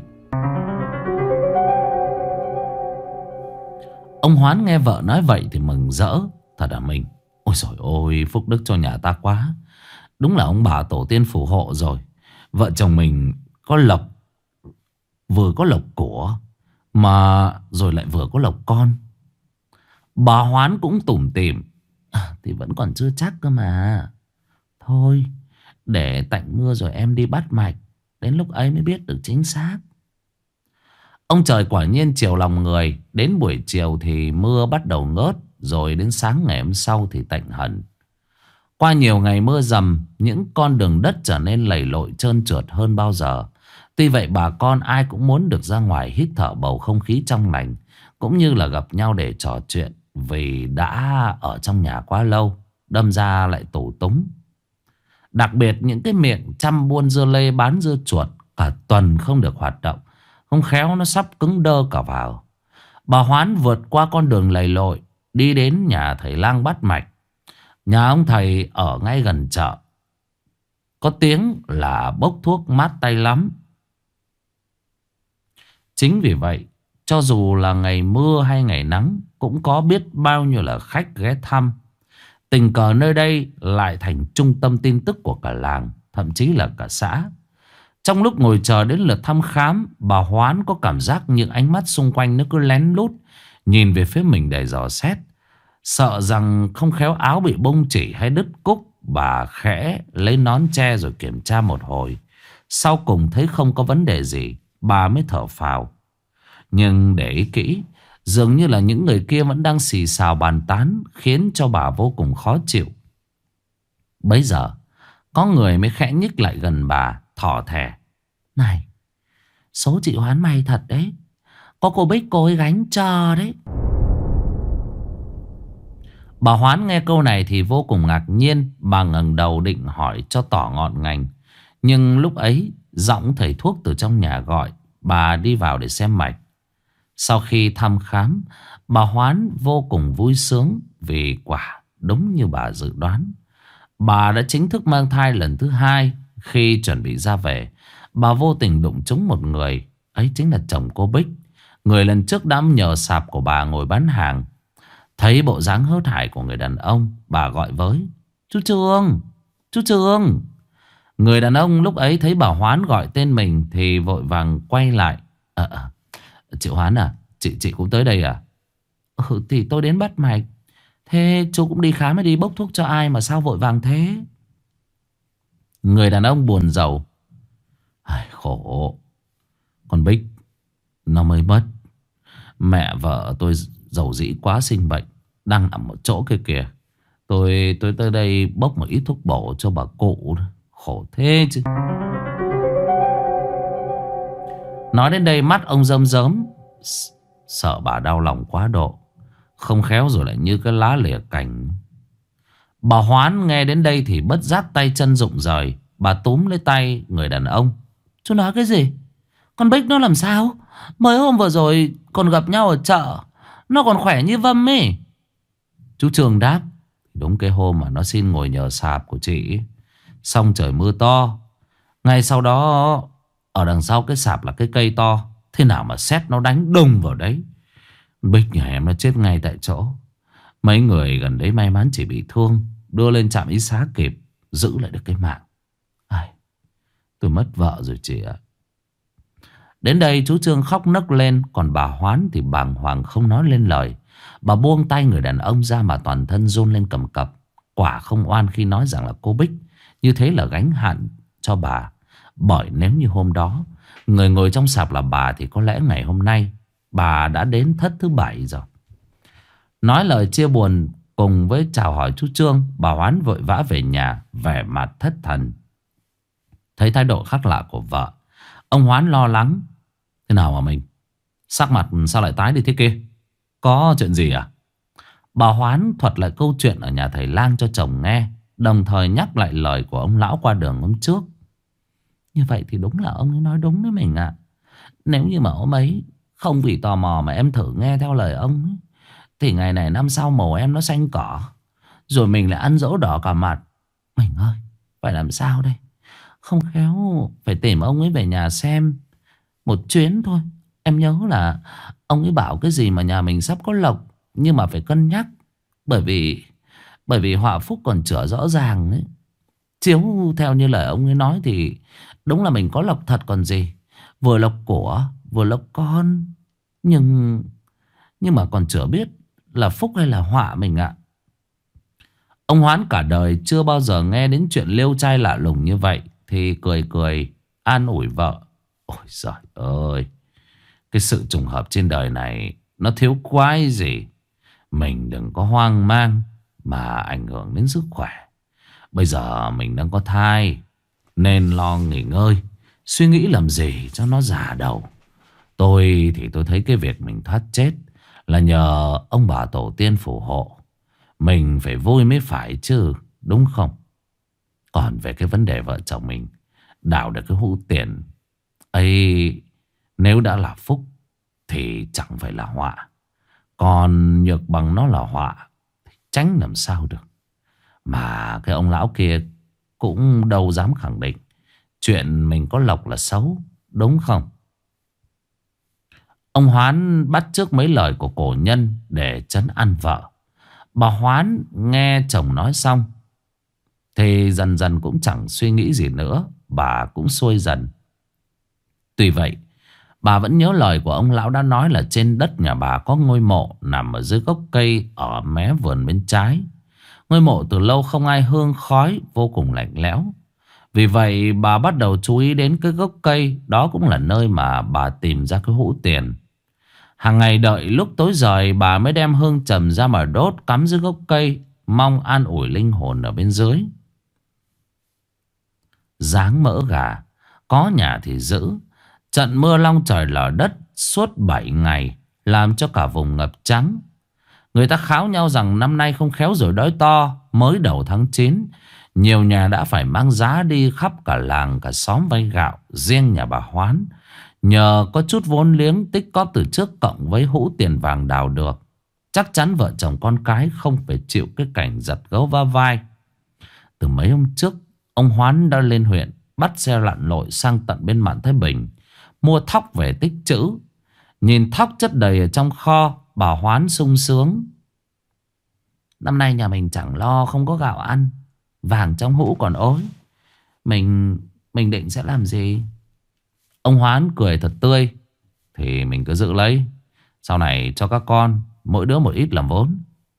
Ông Hoán nghe vợ nói vậy thì mừng rỡ. Thật là mình, ôi trời ơi, phúc đức cho nhà ta quá. Đúng là ông bà tổ tiên phù hộ rồi. Vợ chồng mình có lộc, vừa có lộc của, mà rồi lại vừa có lộc con. Bà Hoán cũng tủm tỉm: thì vẫn còn chưa chắc cơ mà. Thôi, để tạnh mưa rồi em đi bắt mạch, đến lúc ấy mới biết được chính xác. Ông trời quả nhiên chiều lòng người. Đến buổi chiều thì mưa bắt đầu ngớt, rồi đến sáng ngày hôm sau thì tạnh hẳn. Qua nhiều ngày mưa dầm, những con đường đất trở nên lầy lội trơn trượt hơn bao giờ. Tuy vậy bà con ai cũng muốn được ra ngoài hít thở bầu không khí trong lành, cũng như là gặp nhau để trò chuyện, vì đã ở trong nhà quá lâu, đâm ra lại tù túng. Đặc biệt những cái miệng chăm buôn dưa lê bán dưa chuột cả tuần không được hoạt động, không khéo nó sắp cứng đơ cả vào. Bà Hoán vượt qua con đường lầy lội, đi đến nhà thầy lang bắt mạch. Nhà ông thầy ở ngay gần chợ, có tiếng là bốc thuốc mát tay lắm. Chính vì vậy, cho dù là ngày mưa hay ngày nắng, cũng có biết bao nhiêu là khách ghé thăm. Tình cờ nơi đây lại thành trung tâm tin tức của cả làng, thậm chí là cả xã. Trong lúc ngồi chờ đến lượt thăm khám, bà Hoán có cảm giác những ánh mắt xung quanh nó cứ lén lút nhìn về phía mình để dò xét. Sợ rằng không khéo áo bị bung chỉ hay đứt cúc, bà khẽ lấy nón che rồi kiểm tra một hồi. Sau cùng thấy không có vấn đề gì, bà mới thở phào. Nhưng để ý kỹ, dường như là những người kia vẫn đang xì xào bàn tán, khiến cho bà vô cùng khó chịu. Bấy giờ có người mới khẽ nhích lại gần bà, thỏ thẻ: này, số chị Hoán may thật đấy, có cô Bích cô ấy gánh cho đấy. Bà Hoán nghe câu này thì vô cùng ngạc nhiên. Bà ngẩng đầu định hỏi cho tỏ ngọn ngành, nhưng lúc ấy giọng thầy thuốc từ trong nhà gọi bà đi vào để xem mạch. Sau khi thăm khám, bà Hoán vô cùng vui sướng, vì quả đúng như bà dự đoán. Bà đã chính thức mang thai lần thứ hai. Khi chuẩn bị ra về, bà vô tình đụng trúng một người. Ấy chính là chồng cô Bích, người lần trước đã nhờ sạp của bà ngồi bán hàng. Thấy bộ dáng hớt hải của người đàn ông, bà gọi với: chú Trương, chú Trương. Người đàn ông lúc ấy thấy bà Hoán gọi tên mình thì vội vàng quay lại: chị Hoán à, chị cũng tới đây à? Thì tôi đến bắt mạch. Thế chú cũng đi khám hay đi bốc thuốc cho ai mà sao vội vàng thế? Người đàn ông buồn rầu: ai, khổ, con Bích nó mới mất. Mẹ vợ tôi dầu dĩ quá sinh bệnh, đang nằm ở chỗ kia kìa. Tôi tới đây bốc một ít thuốc bổ cho bà cụ. Khổ thế chứ. Nói đến đây mắt ông rơm rớm, sợ bà đau lòng quá độ, không khéo rồi lại như cái lá lìa cành. Bà Hoán nghe đến đây thì bất giác tay chân rụng rời. Bà túm lấy tay người đàn ông: chú nói cái gì? Con Bích nó làm sao? Mới hôm vừa rồi còn gặp nhau ở chợ, nó còn khỏe như vâm ấy. Chú Trường đáp. Đúng cái hôm mà nó xin ngồi nhờ sạp của chị, xong trời mưa to. Ngay sau đó, ở đằng sau cái sạp là cái cây to, thế nào mà sét nó đánh đùng vào đấy. Bích nhà em nó chết ngay tại chỗ. Mấy người gần đấy may mắn chỉ bị thương, đưa lên trạm y xá kịp, giữ lại được cái mạng. Ai, tôi mất vợ rồi chị ạ. Đến đây chú Trương khóc nấc lên. Còn bà Hoán thì bàng hoàng không nói lên lời. Bà buông tay người đàn ông ra mà toàn thân run lên cầm cập. Quả không oan khi nói rằng là cô Bích như thế là gánh hạn cho bà. Bởi nếu như hôm đó người ngồi trong sạp là bà, thì có lẽ ngày hôm nay bà đã đến thất thứ 7 rồi. Nói lời chia buồn cùng với chào hỏi chú Trương, bà Hoán vội vã về nhà, vẻ mặt thất thần. Thấy thái độ khác lạ của vợ, ông Hoán lo lắng. Thế nào mà mình? Sắc mặt sao lại tái đi thế kia? Có chuyện gì à? Bà Hoán thuật lại câu chuyện ở nhà thầy lang cho chồng nghe, đồng thời nhắc lại lời của ông lão qua đường hôm trước. Như vậy thì đúng là ông ấy nói đúng đấy mình ạ. Nếu như mà ông ấy không vì tò mò mà em thử nghe theo lời ông ấy, thì ngày này năm sau màu em nó xanh cỏ, rồi mình lại ăn dỗ đỏ cả mặt. Mình ơi, phải làm sao đây? Không khéo phải tìm ông ấy về nhà xem một chuyến thôi. Em nhớ là ông ấy bảo cái gì mà nhà mình sắp có lộc, nhưng mà phải cân nhắc. Bởi vì họa phúc còn chưa rõ ràng ấy. Chiếu theo như lời ông ấy nói thì đúng là mình có lộc thật còn gì. Vừa lộc của, vừa lộc con. Nhưng mà còn chưa biết là phúc hay là họa mình ạ. Ông Hoán cả đời chưa bao giờ nghe đến chuyện liêu trai lạ lùng như vậy, thì cười cười an ủi vợ. Ôi giời ơi, cái sự trùng hợp trên đời này nó thiếu quái gì. Mình đừng có hoang mang mà ảnh hưởng đến sức khỏe. Bây giờ mình đang có thai, nên lo nghỉ ngơi, suy nghĩ làm gì cho nó già đầu. Tôi thì tôi thấy cái việc mình thoát chết là nhờ ông bà tổ tiên phù hộ. Mình phải vui mới phải chứ, đúng không? Còn về cái vấn đề vợ chồng mình đào được cái hũ tiền ấy, nếu đã là phúc thì chẳng phải là họa. Còn nhược bằng nó là họa thì tránh làm sao được. Mà cái ông lão kia cũng đâu dám khẳng định chuyện mình có lộc là xấu, đúng không? Ông Hoán bắt chước mấy lời của cổ nhân để trấn an vợ. Bà Hoán nghe chồng nói xong thì dần dần cũng chẳng suy nghĩ gì nữa. Bà cũng xuôi dần. Tuy vậy, bà vẫn nhớ lời của ông lão đã nói là trên đất nhà bà có ngôi mộ nằm ở dưới gốc cây ở mé vườn bên trái. Ngôi mộ từ lâu không ai hương khói, vô cùng lạnh lẽo. Vì vậy bà bắt đầu chú ý đến cái gốc cây. Đó cũng là nơi mà bà tìm ra cái hũ tiền. Hàng ngày đợi lúc tối rời, bà mới đem hương trầm ra mà đốt cắm dưới gốc cây, mong an ủi linh hồn ở bên dưới. Dáng mỡ gà, có nhà thì giữ. Trận mưa long trời lở đất suốt 7 ngày làm cho cả vùng ngập trắng. Người ta kháo nhau rằng năm nay không khéo rồi đói to. Mới đầu tháng 9, nhiều nhà đã phải mang giá đi khắp cả làng cả xóm vay gạo. Riêng nhà bà Hoán, nhờ có chút vốn liếng tích cóp từ trước cộng với hũ tiền vàng đào được, chắc chắn vợ chồng con cái không phải chịu cái cảnh giật gấu va vai. Từ mấy hôm trước, ông Hoán đã lên huyện bắt xe lặn lội sang tận bên mạn Thái Bình mua thóc về tích trữ. Nhìn thóc chất đầy ở trong kho, bà Hoán sung sướng. Năm nay nhà mình chẳng lo không có gạo ăn, vàng trong hũ còn ối. Mình định sẽ làm gì? Ông Hoán cười thật tươi. Thì mình cứ giữ lấy, sau này cho các con mỗi đứa một ít làm vốn.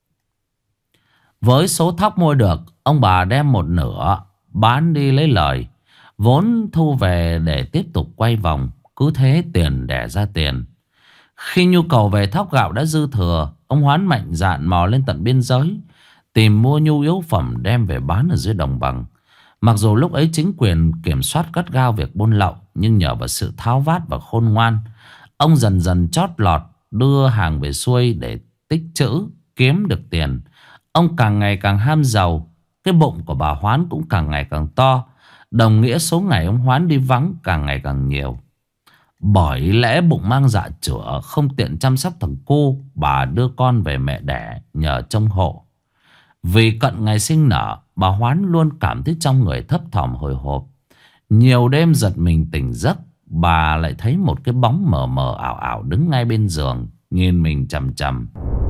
Với số thóc mua được, ông bà đem một nửa bán đi lấy lời. Vốn thu về để tiếp tục quay vòng. Cứ thế tiền đẻ ra tiền. Khi nhu cầu về thóc gạo đã dư thừa, ông Hoán mạnh dạn mò lên tận biên giới, tìm mua nhu yếu phẩm đem về bán ở dưới đồng bằng. Mặc dù lúc ấy chính quyền kiểm soát gắt gao việc buôn lậu, nhưng nhờ vào sự tháo vát và khôn ngoan, ông dần dần chót lọt đưa hàng về xuôi để tích trữ, kiếm được tiền. Ông càng ngày càng ham giàu. Cái bụng của bà Hoán cũng càng ngày càng to. Đồng nghĩa số ngày ông Hoán đi vắng càng ngày càng nhiều. Bởi lẽ bụng mang dạ chửa, không tiện chăm sóc thằng cu, bà đưa con về mẹ đẻ nhờ trông hộ. Vì cận ngày sinh nở, bà Hoán luôn cảm thấy trong người thấp thỏm hồi hộp. Nhiều đêm giật mình tỉnh giấc, bà lại thấy một cái bóng mờ mờ ảo ảo đứng ngay bên giường, nhìn mình chằm chằm.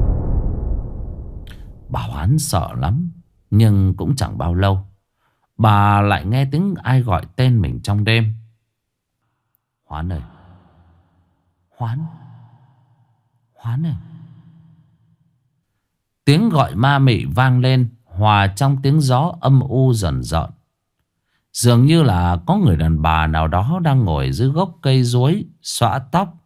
Bà Hoán sợ lắm, nhưng cũng chẳng bao lâu bà lại nghe tiếng ai gọi tên mình trong đêm. Hoán ơi, Hoán, Hoán ơi. Tiếng gọi ma mị vang lên, hòa trong tiếng gió âm u dần dợn. Dường như là có người đàn bà nào đó đang ngồi dưới gốc cây duối xõa tóc.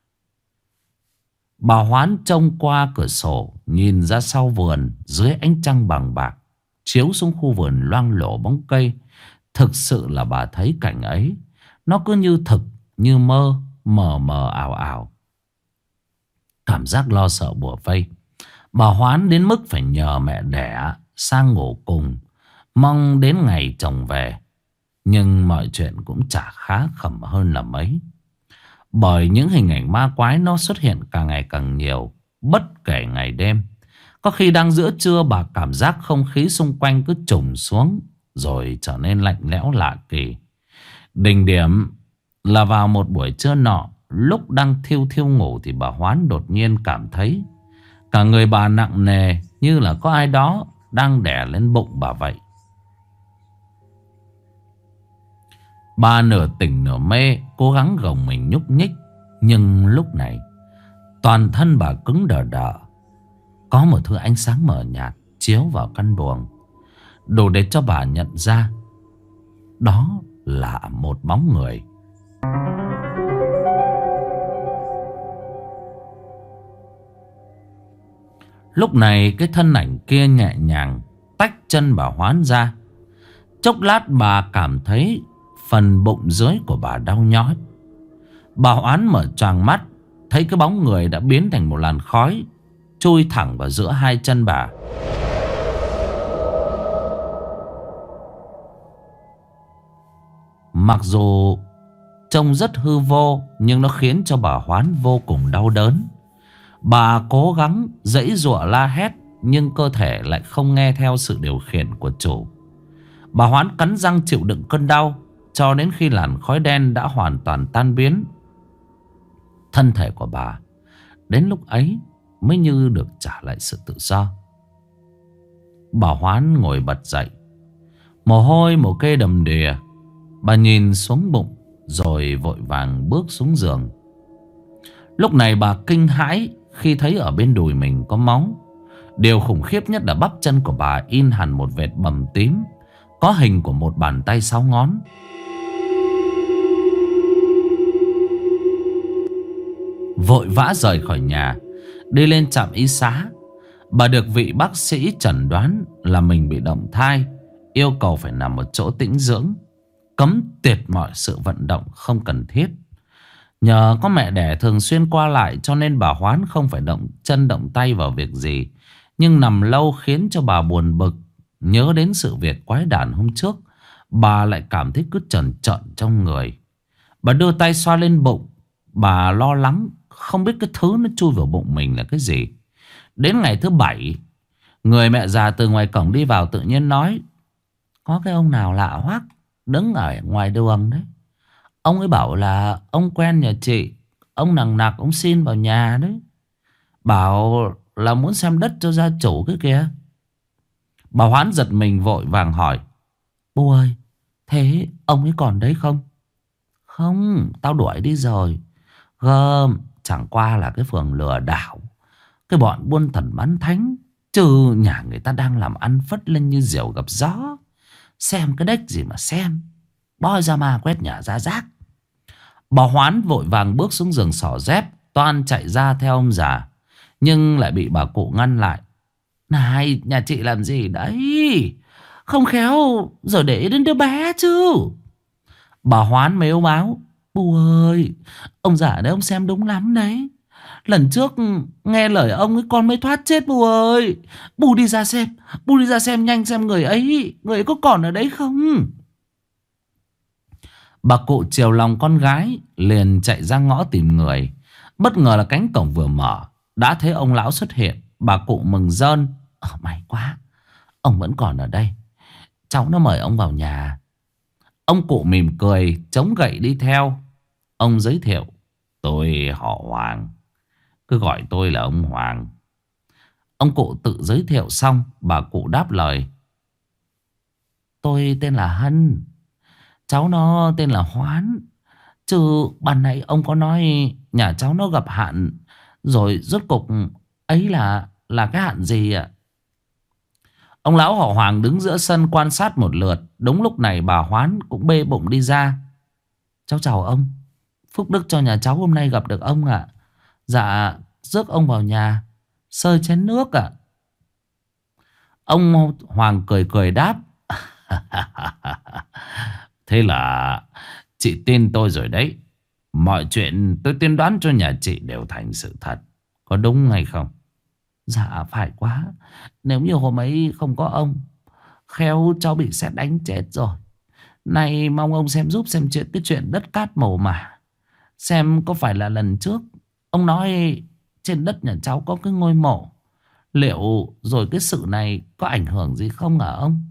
Bà Hoán trông qua cửa sổ, nhìn ra sau vườn dưới ánh trăng bằng bạc chiếu xuống khu vườn loang lổ bóng cây. Thực sự là bà thấy cảnh ấy, nó cứ như thực như mơ, mờ mờ ảo ảo. Cảm giác lo sợ bủa vây. Bà Hoán đến mức phải nhờ mẹ đẻ sang ngủ cùng, mong đến ngày chồng về. Nhưng mọi chuyện cũng chả khá khẩm hơn là mấy. Bởi những hình ảnh ma quái nó xuất hiện càng ngày càng nhiều, bất kể ngày đêm. Có khi đang giữa trưa bà cảm giác không khí xung quanh cứ trùng xuống, rồi trở nên lạnh lẽo lạ kỳ. Đỉnh điểm là vào một buổi trưa nọ, lúc đang thiêu thiêu ngủ thì bà Hoán đột nhiên cảm thấy cả người bà nặng nề, như là có ai đó đang đè lên bụng bà vậy. Bà nửa tỉnh nửa mê, cố gắng gồng mình nhúc nhích. Nhưng lúc này toàn thân bà cứng đờ đờ. Có một thứ ánh sáng mờ nhạt chiếu vào căn buồng, đủ để cho bà nhận ra đó là một bóng người. Lúc này cái thân ảnh kia nhẹ nhàng tách chân bà Hoán ra. Chốc lát bà cảm thấy phần bụng dưới của bà đau nhói. Bà Hoán mở choàng mắt, thấy cái bóng người đã biến thành một làn khói chui thẳng vào giữa hai chân bà. Mặc dù trông rất hư vô, nhưng nó khiến cho bà Hoán vô cùng đau đớn. Bà cố gắng giãy giụa la hét, nhưng cơ thể lại không nghe theo sự điều khiển của chủ. Bà Hoán cắn răng chịu đựng cơn đau cho đến khi làn khói đen đã hoàn toàn tan biến. Thân thể của bà đến lúc ấy mới như được trả lại sự tự do. Bà Hoán ngồi bật dậy, mồ hôi mồ kê đầm đìa. Bà nhìn xuống bụng rồi vội vàng bước xuống giường. Lúc này bà kinh hãi khi thấy ở bên đùi mình có máu. Điều khủng khiếp nhất là bắp chân của bà in hẳn một vệt bầm tím, có hình của một bàn tay 6 ngón. Vội vã rời khỏi nhà, đi lên trạm y xá. Bà được vị bác sĩ chẩn đoán là mình bị động thai, yêu cầu phải nằm một chỗ tĩnh dưỡng, cấm tuyệt mọi sự vận động không cần thiết. Nhờ có mẹ đẻ thường xuyên qua lại cho nên bà Hoán không phải động chân động tay vào việc gì. Nhưng nằm lâu khiến cho bà buồn bực. Nhớ đến sự việc quái đản hôm trước, bà lại cảm thấy cứ trần trợn trong người. Bà đưa tay xoa lên bụng. Bà lo lắng không biết cái thứ nó chui vào bụng mình là cái gì. Đến ngày thứ 7, người mẹ già từ ngoài cổng đi vào tự nhiên nói: có cái ông nào lạ hoắc đứng ở ngoài đường đấy. Ông ấy bảo là ông quen nhà chị. Ông nằng nặc ông xin vào nhà đấy, bảo là muốn xem đất cho gia chủ cái kìa. Bà Hoán giật mình vội vàng hỏi: bố ơi, thế ông ấy còn đấy không? Không, tao đuổi đi rồi. Gơm, chẳng qua là cái phường lừa đảo, cái bọn buôn thần bán thánh. Chứ nhà người ta đang làm ăn phất lên như diều gặp gió. Xem cái đếch gì mà xem, boi ra ma quét nhà ra rác. Bà Hoán vội vàng bước xuống giường xỏ dép, toan chạy ra theo ông già, nhưng lại bị bà cụ ngăn lại. Này, nhà chị làm gì đấy? Không khéo rồi để ý đến đứa bé chứ. Bà Hoán mếu máo: bố ơi, ông già đấy ông xem đúng lắm đấy. Lần trước nghe lời ông ấy con mới thoát chết bố ơi. Bố đi ra xem, bố đi ra xem nhanh xem người ấy có còn ở đấy không. Bà cụ chiều lòng con gái liền chạy ra ngõ tìm người. Bất ngờ là cánh cổng vừa mở, đã thấy ông lão xuất hiện. Bà cụ mừng rơn. May quá, ông vẫn còn ở đây. Cháu nó mời ông vào nhà. Ông cụ mỉm cười, chống gậy đi theo. Ông giới thiệu: tôi họ Hoàng, cứ gọi tôi là ông Hoàng. Ông cụ tự giới thiệu xong, bà cụ đáp lời: tôi tên là Hân, cháu nó tên là Hoán. Chứ ban nãy ông có nói nhà cháu nó gặp hạn, rồi rốt cục ấy là cái hạn gì ạ? Ông lão họ Hoàng đứng giữa sân quan sát một lượt. Đúng lúc này bà Hoán cũng bê bụng đi ra. Cháu chào ông, phúc đức cho nhà cháu hôm nay gặp được ông ạ. Dạ, rước ông vào nhà sơi chén nước ạ. Ông Hoàng cười cười đáp: thế là chị tin tôi rồi đấy. Mọi chuyện tôi tiên đoán cho nhà chị đều thành sự thật, có đúng hay không? Dạ phải quá. Nếu như hôm ấy không có ông, khéo cháu bị sét đánh chết rồi. Này mong ông xem giúp xem chuyện cái chuyện đất cát mồ mả, xem có phải là lần trước ông nói trên đất nhà cháu có cái ngôi mộ, liệu rồi cái sự này có ảnh hưởng gì không hả ông?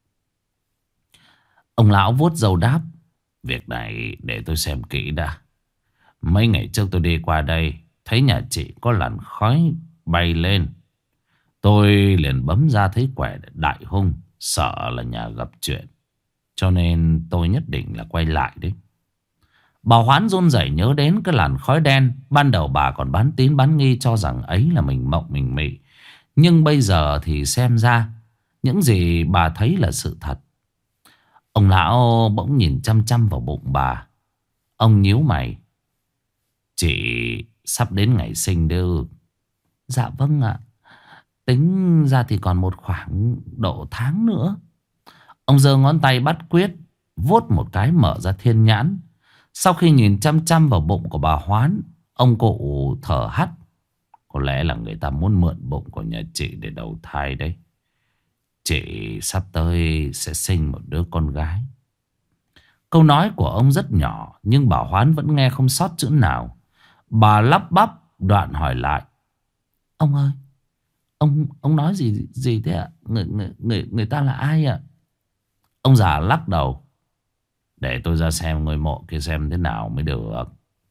Ông lão vuốt râu đáp: việc này để tôi xem kỹ đã. Mấy ngày trước tôi đi qua đây, thấy nhà chị có làn khói bay lên. Tôi liền bấm ra thấy quẻ đại hung, sợ là nhà gặp chuyện, cho nên tôi nhất định là quay lại đấy. Bà Hoán run rẩy nhớ đến cái làn khói đen. Ban đầu bà còn bán tín bán nghi, cho rằng ấy là mình mộng mình mị. Nhưng bây giờ thì xem ra những gì bà thấy là sự thật. Ông lão bỗng nhìn chăm chăm vào bụng bà. Ông nhíu mày: chị sắp đến ngày sinh đưa. Dạ vâng ạ. Tính ra thì còn một khoảng độ tháng nữa. Ông giơ ngón tay bắt quyết, vuốt một cái mở ra thiên nhãn. Sau khi nhìn chăm chăm vào bụng của bà Hoán, ông cụ thở hắt: có lẽ là người ta muốn mượn bụng của nhà chị để đầu thai đấy. Chị sắp tới sẽ sinh một đứa con gái. Câu nói của ông rất nhỏ, nhưng bà Hoán vẫn nghe không sót chữ nào. Bà lắp bắp đoạn hỏi lại: ông ơi, ông nói gì thế ạ? Người ta là ai ạ? Ông già lắc đầu: để tôi ra xem ngôi mộ kia xem thế nào mới được.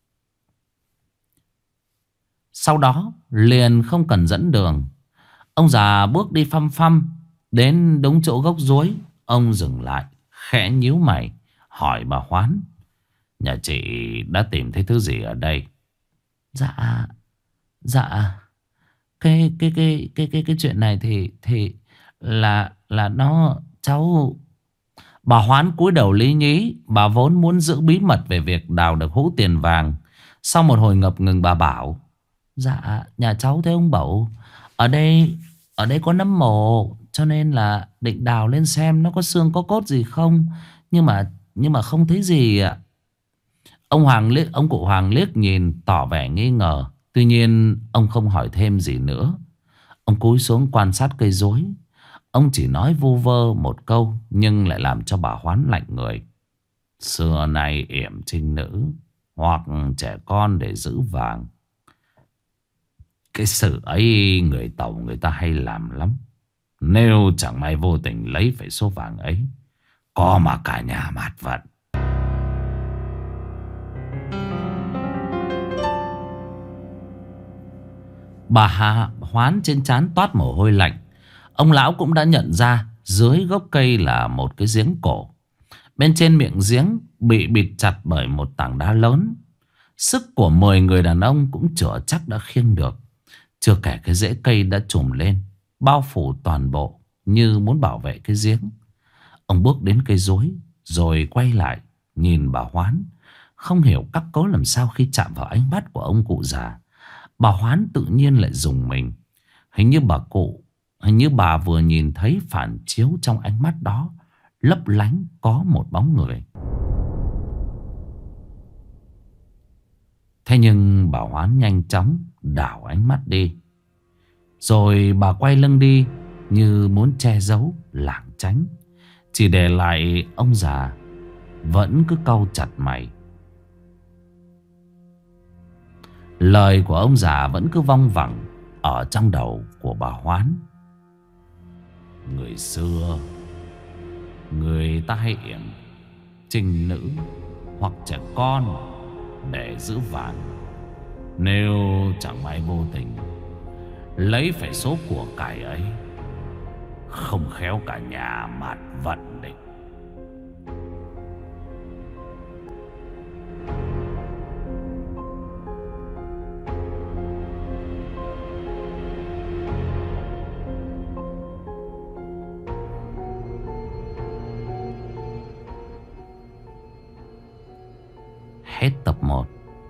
Sau đó liền không cần dẫn đường, ông già bước đi phăm phăm đến đúng chỗ gốc duối. Ông dừng lại, khẽ nhíu mày, hỏi bà Hoán: nhà chị đã tìm thấy thứ gì ở đây? Dạ, dạ, cái chuyện này thì là nó cháu. Bà Hoán cúi đầu lý nhí. Bà vốn muốn giữ bí mật về việc đào được hũ tiền vàng. Sau một hồi ngập ngừng bà bảo: dạ, nhà cháu thấy ông Bẩu ở đây có nấm mồ, cho nên là định đào lên xem nó có xương có cốt gì không. Nhưng mà không thấy gì ạ. Ông cụ Hoàng liếc nhìn tỏ vẻ nghi ngờ. Tuy nhiên ông không hỏi thêm gì nữa. Ông cúi xuống quan sát cây rối. Ông chỉ nói vu vơ một câu, nhưng lại làm cho bà Hoán lạnh người. Xưa nay yểm trinh nữ hoặc trẻ con để giữ vàng. Cái sự ấy người Tàu người ta hay làm lắm. Nếu chẳng may vô tình lấy phải số vàng ấy, có mà cả nhà mạt vận. Bà Hoán trên trán toát mồ hôi lạnh. Ông lão cũng đã nhận ra dưới gốc cây là một cái giếng cổ. Bên trên miệng giếng bị bịt chặt bởi một tảng đá lớn. Sức của 10 người đàn ông cũng chưa chắc đã khiêng được. Chưa kể cái rễ cây đã trùm lên, bao phủ toàn bộ như muốn bảo vệ cái giếng. Ông bước đến cây rối rồi quay lại nhìn bà Hoán. Không hiểu cắc cớ làm sao khi chạm vào ánh mắt của ông cụ già, bà Hoán tự nhiên lại rùng mình. Hình như bà vừa nhìn thấy phản chiếu trong ánh mắt đó lấp lánh có một bóng người. Thế nhưng bà Hoán nhanh chóng đảo ánh mắt đi. Rồi bà quay lưng đi như muốn che giấu lảng tránh, chỉ để lại ông già vẫn cứ cau chặt mày. Lời của ông già vẫn cứ văng vẳng ở trong đầu của bà Hoán. Người xưa, người ta hay yểm trinh nữ hoặc trẻ con để giữ vàng. Nếu chẳng may vô tình lấy phải số của cải ấy, không khéo cả nhà mạt vận định. Hết tập 1.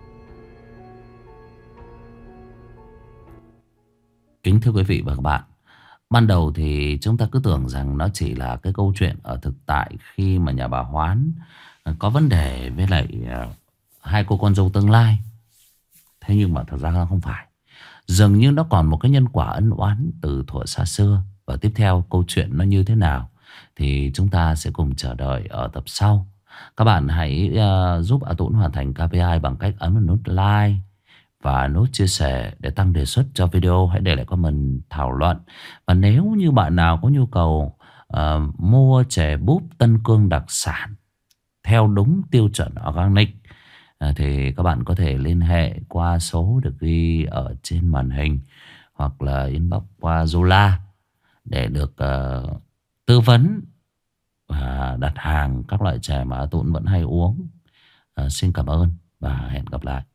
Kính thưa quý vị và các bạn, ban đầu thì chúng ta cứ tưởng rằng nó chỉ là cái câu chuyện ở thực tại khi mà nhà bà Hoán có vấn đề với lại hai cô con dâu tương lai. Thế nhưng mà thật ra nó không phải. Dường như nó còn một cái nhân quả ân oán từ thuở xa xưa. Và tiếp theo câu chuyện nó như thế nào thì chúng ta sẽ cùng chờ đợi ở tập sau. Các bạn hãy giúp A Tũng hoàn thành KPI bằng cách ấn vào nút like và nút chia sẻ để tăng đề xuất cho video. Hãy để lại comment thảo luận. Và nếu như bạn nào có nhu cầu mua chè búp Tân Cương đặc sản theo đúng tiêu chuẩn organic thì các bạn có thể liên hệ qua số được ghi ở trên màn hình hoặc là inbox qua Zola để được tư vấn và đặt hàng các loại chè mà A Tũng vẫn hay uống. Xin cảm ơn và hẹn gặp lại.